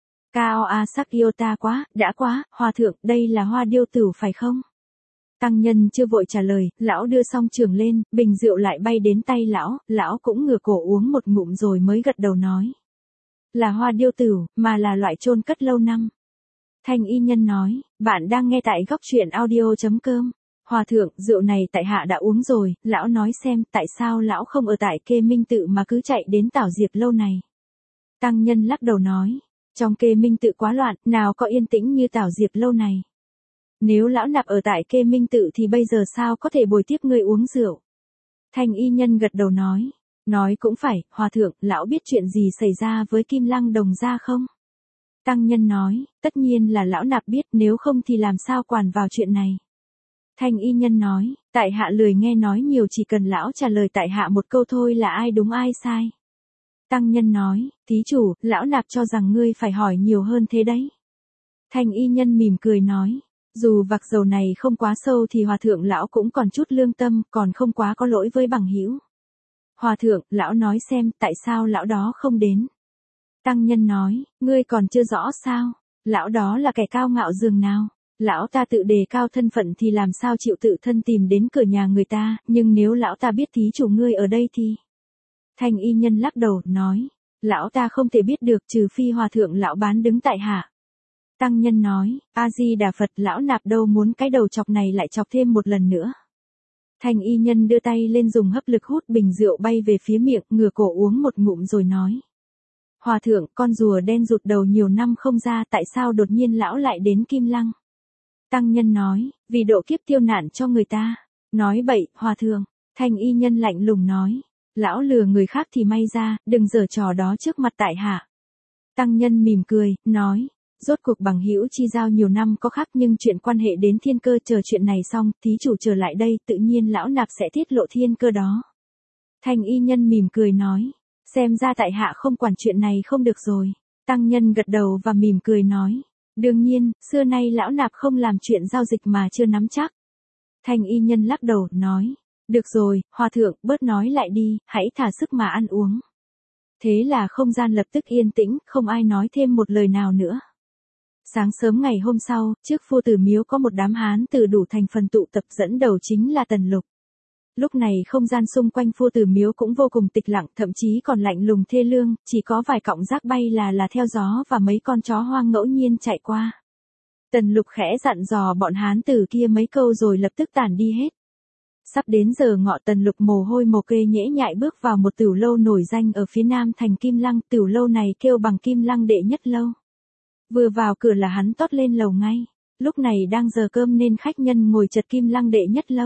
Cao A Sắc Iota quá, đã quá, hòa thượng, đây là hoa điêu tử phải không? Tăng nhân chưa vội trả lời, lão đưa xong trường lên, bình rượu lại bay đến tay lão, lão cũng ngửa cổ uống một ngụm rồi mới gật đầu nói. Là hoa điêu tử, mà là loại chôn cất lâu năm. Thanh y nhân nói, bạn đang nghe tại góc truyện audio chấm com. Hòa thượng, rượu này tại hạ đã uống rồi, lão nói xem, tại sao lão không ở tại Kê Minh Tự mà cứ chạy đến Tảo Diệp lâu này? Tăng nhân lắc đầu nói, Trong Kê Minh Tự quá loạn, nào có yên tĩnh như Tảo Diệp lâu này. Nếu lão nạp ở tại Kê Minh Tự thì bây giờ sao có thể bồi tiếp ngươi uống rượu? Thanh y nhân gật đầu nói. Nói cũng phải, hòa thượng, lão biết chuyện gì xảy ra với Kim Lăng Đồng gia không? Tăng nhân nói, tất nhiên là lão nạp biết, nếu không thì làm sao quản vào chuyện này. Thanh y nhân nói, tại hạ lười nghe nói nhiều, chỉ cần lão trả lời tại hạ một câu thôi là ai đúng ai sai. Tăng nhân nói, thí chủ, lão nạp cho rằng ngươi phải hỏi nhiều hơn thế đấy. Thanh y nhân mỉm cười nói, dù vạc dầu này không quá sâu thì hòa thượng lão cũng còn chút lương tâm, còn không quá có lỗi với bằng hữu. Hòa thượng, lão nói xem, tại sao lão đó không đến? Tăng nhân nói, ngươi còn chưa rõ sao? Lão đó là kẻ cao ngạo dường nào? Lão ta tự đề cao thân phận thì làm sao chịu tự thân tìm đến cửa nhà người ta, nhưng nếu lão ta biết thí chủ ngươi ở đây thì... Thanh y nhân lắc đầu, nói, lão ta không thể biết được trừ phi hòa thượng lão bán đứng tại hạ. Tăng nhân nói, A-di-đà Phật, lão nạp đâu muốn cái đầu chọc này lại chọc thêm một lần nữa. Thanh y nhân đưa tay lên dùng hấp lực hút bình rượu bay về phía miệng, ngửa cổ uống một ngụm rồi nói. Hòa thượng, con rùa đen rụt đầu nhiều năm không ra, tại sao đột nhiên lão lại đến Kim Lăng? Tăng nhân nói, vì độ kiếp tiêu nạn cho người ta. Nói bậy, hòa thượng. Thanh y nhân lạnh lùng nói, lão lừa người khác thì may ra, đừng giở trò đó trước mặt tại hạ. Tăng nhân mỉm cười, nói, rốt cuộc bằng hữu chi giao nhiều năm có khác, nhưng chuyện quan hệ đến thiên cơ, chờ chuyện này xong, thí chủ trở lại đây, tự nhiên lão nạp sẽ tiết lộ thiên cơ đó. Thanh y nhân mỉm cười nói, xem ra tại hạ không quản chuyện này không được rồi. Tăng nhân gật đầu và mỉm cười nói, đương nhiên, xưa nay lão nạp không làm chuyện giao dịch mà chưa nắm chắc. Thanh y nhân lắc đầu, nói, được rồi, hòa thượng, bớt nói lại đi, hãy thả sức mà ăn uống. Thế là không gian lập tức yên tĩnh, không ai nói thêm một lời nào nữa. Sáng sớm ngày hôm sau, trước Phu Tử Miếu có một đám hán từ đủ thành phần tụ tập, dẫn đầu chính là Tần Lục. Lúc này không gian xung quanh Phu Tử Miếu cũng vô cùng tịch lặng, thậm chí còn lạnh lùng thê lương, chỉ có vài cọng rác bay là là theo gió và mấy con chó hoang ngẫu nhiên chạy qua. Tần Lục khẽ dặn dò bọn hán tử kia mấy câu rồi lập tức tản đi hết. Sắp đến giờ ngọ, Tần Lục mồ hôi mồ kê nhễ nhại bước vào một tửu lâu nổi danh ở phía nam thành Kim Lăng, tửu lâu này kêu bằng Kim Lăng đệ nhất lâu. Vừa vào cửa là hắn tót lên lầu ngay. Lúc này đang giờ cơm nên khách nhân ngồi chật Kim Lăng đệ nhất lâu.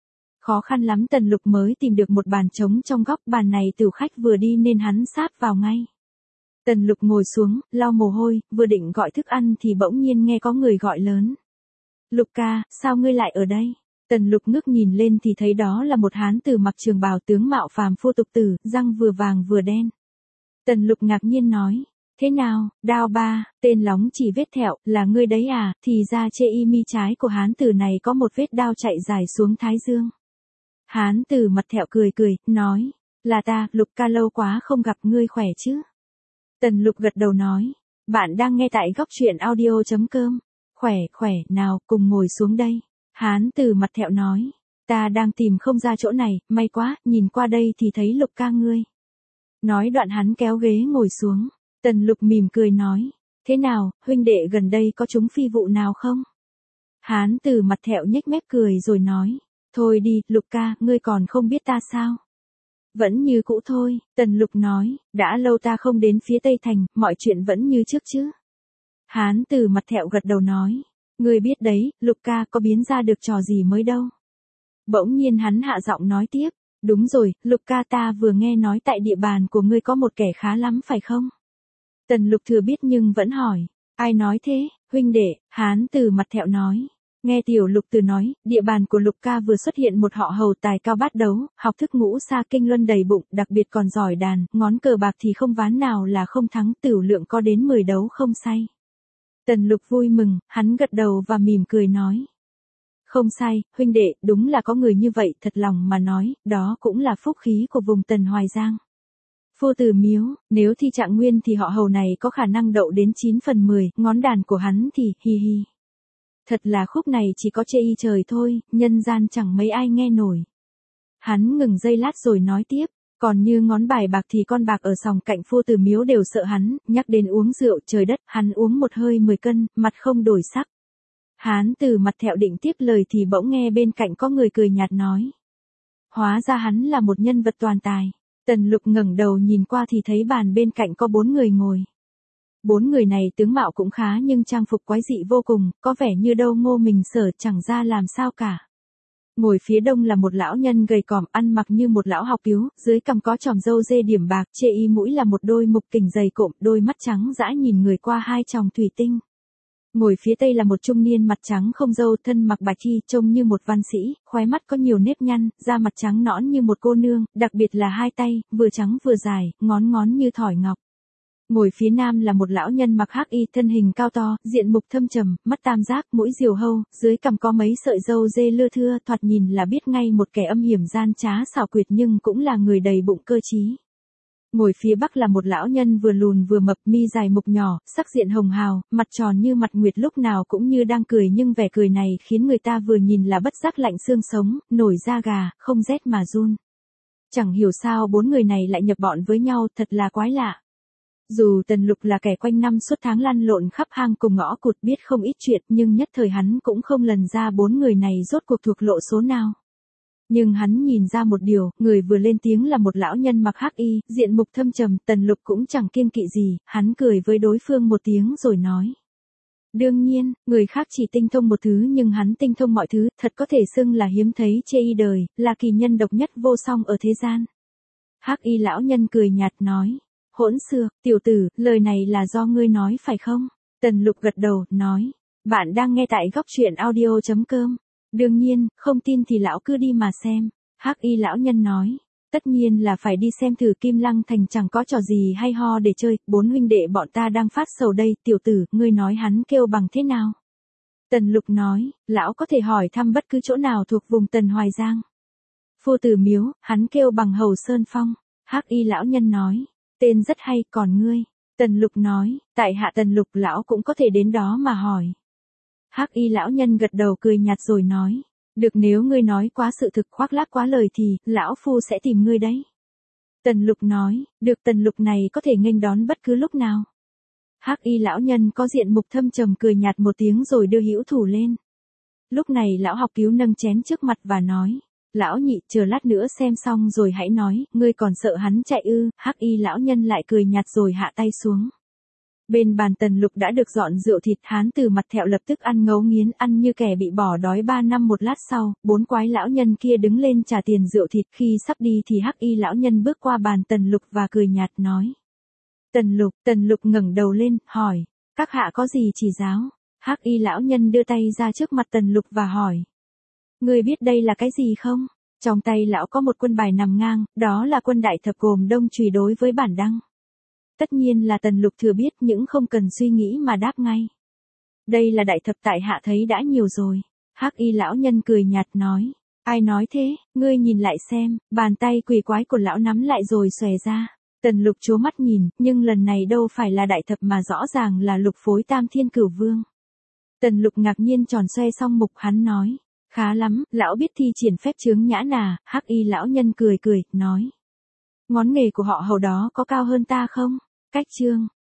Khó khăn lắm Tần Lục mới tìm được một bàn trống trong góc, bàn này tửu khách vừa đi nên hắn sát vào ngay. Tần Lục ngồi xuống, lau mồ hôi, vừa định gọi thức ăn thì bỗng nhiên nghe có người gọi lớn. Lục ca, sao ngươi lại ở đây? Tần Lục ngước nhìn lên thì thấy đó là một hán tử mặc trường bào tướng mạo phàm phu tục tử, răng vừa vàng vừa đen. Tần Lục ngạc nhiên nói, thế nào, Đao Ba, tên lóng chỉ vết thẹo, là ngươi đấy à? Thì ra chê y mi trái của hán tử này có một vết đao chạy dài xuống thái dương. Hán tử mặt thẹo cười cười, nói, là ta, Lục ca, lâu quá không gặp, ngươi khỏe chứ? Tần Lục gật đầu nói, bạn đang nghe tại góc truyện audio chấm com. Khỏe, khỏe, nào, cùng ngồi xuống đây. Hán tử mặt thẹo nói, ta đang tìm không ra chỗ này, may quá, nhìn qua đây thì thấy Lục ca ngươi. Nói đoạn hắn kéo ghế ngồi xuống. Tần Lục mỉm cười nói, thế nào, huynh đệ gần đây có trúng phi vụ nào không? Hán tử mặt thẹo nhếch mép cười rồi nói, thôi đi, Lục ca, ngươi còn không biết ta sao? Vẫn như cũ thôi, Tần Lục nói, đã lâu ta không đến phía Tây Thành, mọi chuyện vẫn như trước chứ? Hán tử mặt thẹo gật đầu nói, ngươi biết đấy, Lục ca, có biến ra được trò gì mới đâu. Bỗng nhiên hắn hạ giọng nói tiếp, đúng rồi, Lục ca, ta vừa nghe nói tại địa bàn của ngươi có một kẻ khá lắm phải không? Tần Lục thừa biết nhưng vẫn hỏi, ai nói thế, huynh đệ? Hán tử mặt thẹo nói, nghe tiểu Lục từ nói, địa bàn của Lục ca vừa xuất hiện một họ hầu tài cao bát đấu, học thức ngũ sa kinh luân đầy bụng, đặc biệt còn giỏi đàn, ngón cờ bạc thì không ván nào là không thắng, tửu lượng có đến mười đấu không say. Tần Lục vui mừng, hắn gật đầu và mỉm cười nói, không sai, huynh đệ, đúng là có người như vậy, thật lòng mà nói, đó cũng là phúc khí của vùng Tần Hoài Giang. Phu Tử Miếu, nếu thi trạng nguyên thì họ hầu này có khả năng đậu đến chín phần mười, ngón đàn của hắn thì, hi hi. Thật là khúc này chỉ có chê y trời thôi, nhân gian chẳng mấy ai nghe nổi. Hắn ngừng giây lát rồi nói tiếp, còn như ngón bài bạc thì con bạc ở sòng cạnh Phu Tử Miếu đều sợ hắn, nhắc đến uống rượu, trời đất, hắn uống một hơi mười cân, mặt không đổi sắc. Hán tử mặt thẹo định tiếp lời thì bỗng nghe bên cạnh có người cười nhạt nói. Hóa ra hắn là một nhân vật toàn tài. Tần Lục ngẩng đầu nhìn qua thì thấy bàn bên cạnh có bốn người ngồi. Bốn người này tướng mạo cũng khá nhưng trang phục quái dị vô cùng, có vẻ như đâu ngô mình sở chẳng ra làm sao cả. Ngồi phía đông là một lão nhân gầy còm ăn mặc như một lão học cứu, dưới cằm có tròm râu dê điểm bạc, chê y mũi là một đôi mục kình dày cộm, đôi mắt trắng dã nhìn người qua hai tròng thủy tinh. Ngồi phía tây là một trung niên mặt trắng không râu, thân mặc bạch y, trông như một văn sĩ, khóe mắt có nhiều nếp nhăn, da mặt trắng nõn như một cô nương, đặc biệt là hai tay, vừa trắng vừa dài, ngón ngón như thỏi ngọc. Ngồi phía nam là một lão nhân mặc hắc y, thân hình cao to, diện mục thâm trầm, mắt tam giác, mũi diều hâu, dưới cằm có mấy sợi râu dê lưa thưa, thoạt nhìn là biết ngay một kẻ âm hiểm gian trá xảo quyệt nhưng cũng là người đầy bụng cơ trí. Ngồi phía bắc là một lão nhân vừa lùn vừa mập, mi dài mục nhỏ, sắc diện hồng hào, mặt tròn như mặt nguyệt, lúc nào cũng như đang cười, nhưng vẻ cười này khiến người ta vừa nhìn là bất giác lạnh xương sống, nổi da gà, không rét mà run. Chẳng hiểu sao bốn người này lại nhập bọn với nhau, thật là quái lạ. Dù Tần Lục là kẻ quanh năm suốt tháng lăn lộn khắp hang cùng ngõ cụt biết không ít chuyện, nhưng nhất thời hắn cũng không lần ra bốn người này rốt cuộc thuộc lộ số nào. Nhưng hắn nhìn ra một điều, người vừa lên tiếng là một lão nhân mặc hắc y, diện mục thâm trầm, Tần Lục cũng chẳng kiêng kỵ gì, hắn cười với đối phương một tiếng rồi nói. Đương nhiên, người khác chỉ tinh thông một thứ nhưng hắn tinh thông mọi thứ, thật có thể xưng là hiếm thấy chê y đời, là kỳ nhân độc nhất vô song ở thế gian. Hắc y lão nhân cười nhạt nói. Hỗn xược, tiểu tử, lời này là do ngươi nói phải không? Tần Lục gật đầu, nói. Bạn đang nghe tại góc truyện audio chấm com. Đương nhiên, không tin thì lão cứ đi mà xem. Hắc y lão nhân nói. Tất nhiên là phải đi xem thử, Kim Lăng Thành chẳng có trò gì hay ho để chơi, bốn huynh đệ bọn ta đang phát sầu đây, tiểu tử, ngươi nói hắn kêu bằng thế nào? Tần Lục nói, lão có thể hỏi thăm bất cứ chỗ nào thuộc vùng Tần Hoài Giang. Phu tử miếu, hắn kêu bằng Hầu Sơn Phong. Hắc y lão nhân nói. Tên rất hay, còn ngươi? Tần Lục nói, tại hạ Tần Lục, lão cũng có thể đến đó mà hỏi. Hắc y lão nhân gật đầu cười nhạt rồi nói, được, nếu ngươi nói quá sự thực, khoác lác quá lời thì, lão phu sẽ tìm ngươi đấy. Tần Lục nói, được, Tần Lục này có thể nghênh đón bất cứ lúc nào. Hắc y lão nhân có diện mục thâm trầm cười nhạt một tiếng rồi đưa hữu thủ lên. Lúc này lão học cứu nâng chén trước mặt và nói. Lão nhị, chờ lát nữa xem xong rồi hãy nói, ngươi còn sợ hắn chạy ư? Hắc y lão nhân lại cười nhạt rồi hạ tay xuống. Bên bàn Tần Lục đã được dọn rượu thịt, hán từ mặt thẹo lập tức ăn ngấu nghiến, ăn như kẻ bị bỏ đói ba năm. Một lát sau, bốn quái lão nhân kia đứng lên trả tiền rượu thịt, khi sắp đi thì Hắc y lão nhân bước qua bàn Tần Lục và cười nhạt nói. Tần Lục, Tần Lục ngẩng đầu lên, hỏi, các hạ có gì chỉ giáo? Hắc y lão nhân đưa tay ra trước mặt Tần Lục và hỏi. Ngươi biết đây là cái gì không? Trong tay lão có một quân bài nằm ngang, đó là quân đại thập gồm đông chùy đối với bản đăng. Tất nhiên là Tần Lục thừa biết, những không cần suy nghĩ mà đáp ngay. Đây là đại thập, tại hạ thấy đã nhiều rồi. Hắc y lão nhân cười nhạt nói. Ai nói thế? Ngươi nhìn lại xem. Bàn tay quỷ quái của lão nắm lại rồi xòe ra. Tần Lục trố mắt nhìn, nhưng lần này đâu phải là đại thập mà rõ ràng là lục phối tam thiên cửu vương. Tần Lục ngạc nhiên tròn xoe xong mục, hắn nói. Khá lắm, lão biết thi triển phép chướng nhã nà. Hắc y lão nhân cười cười, nói. Ngón nghề của họ Hầu đó có cao hơn ta không? Cách chương.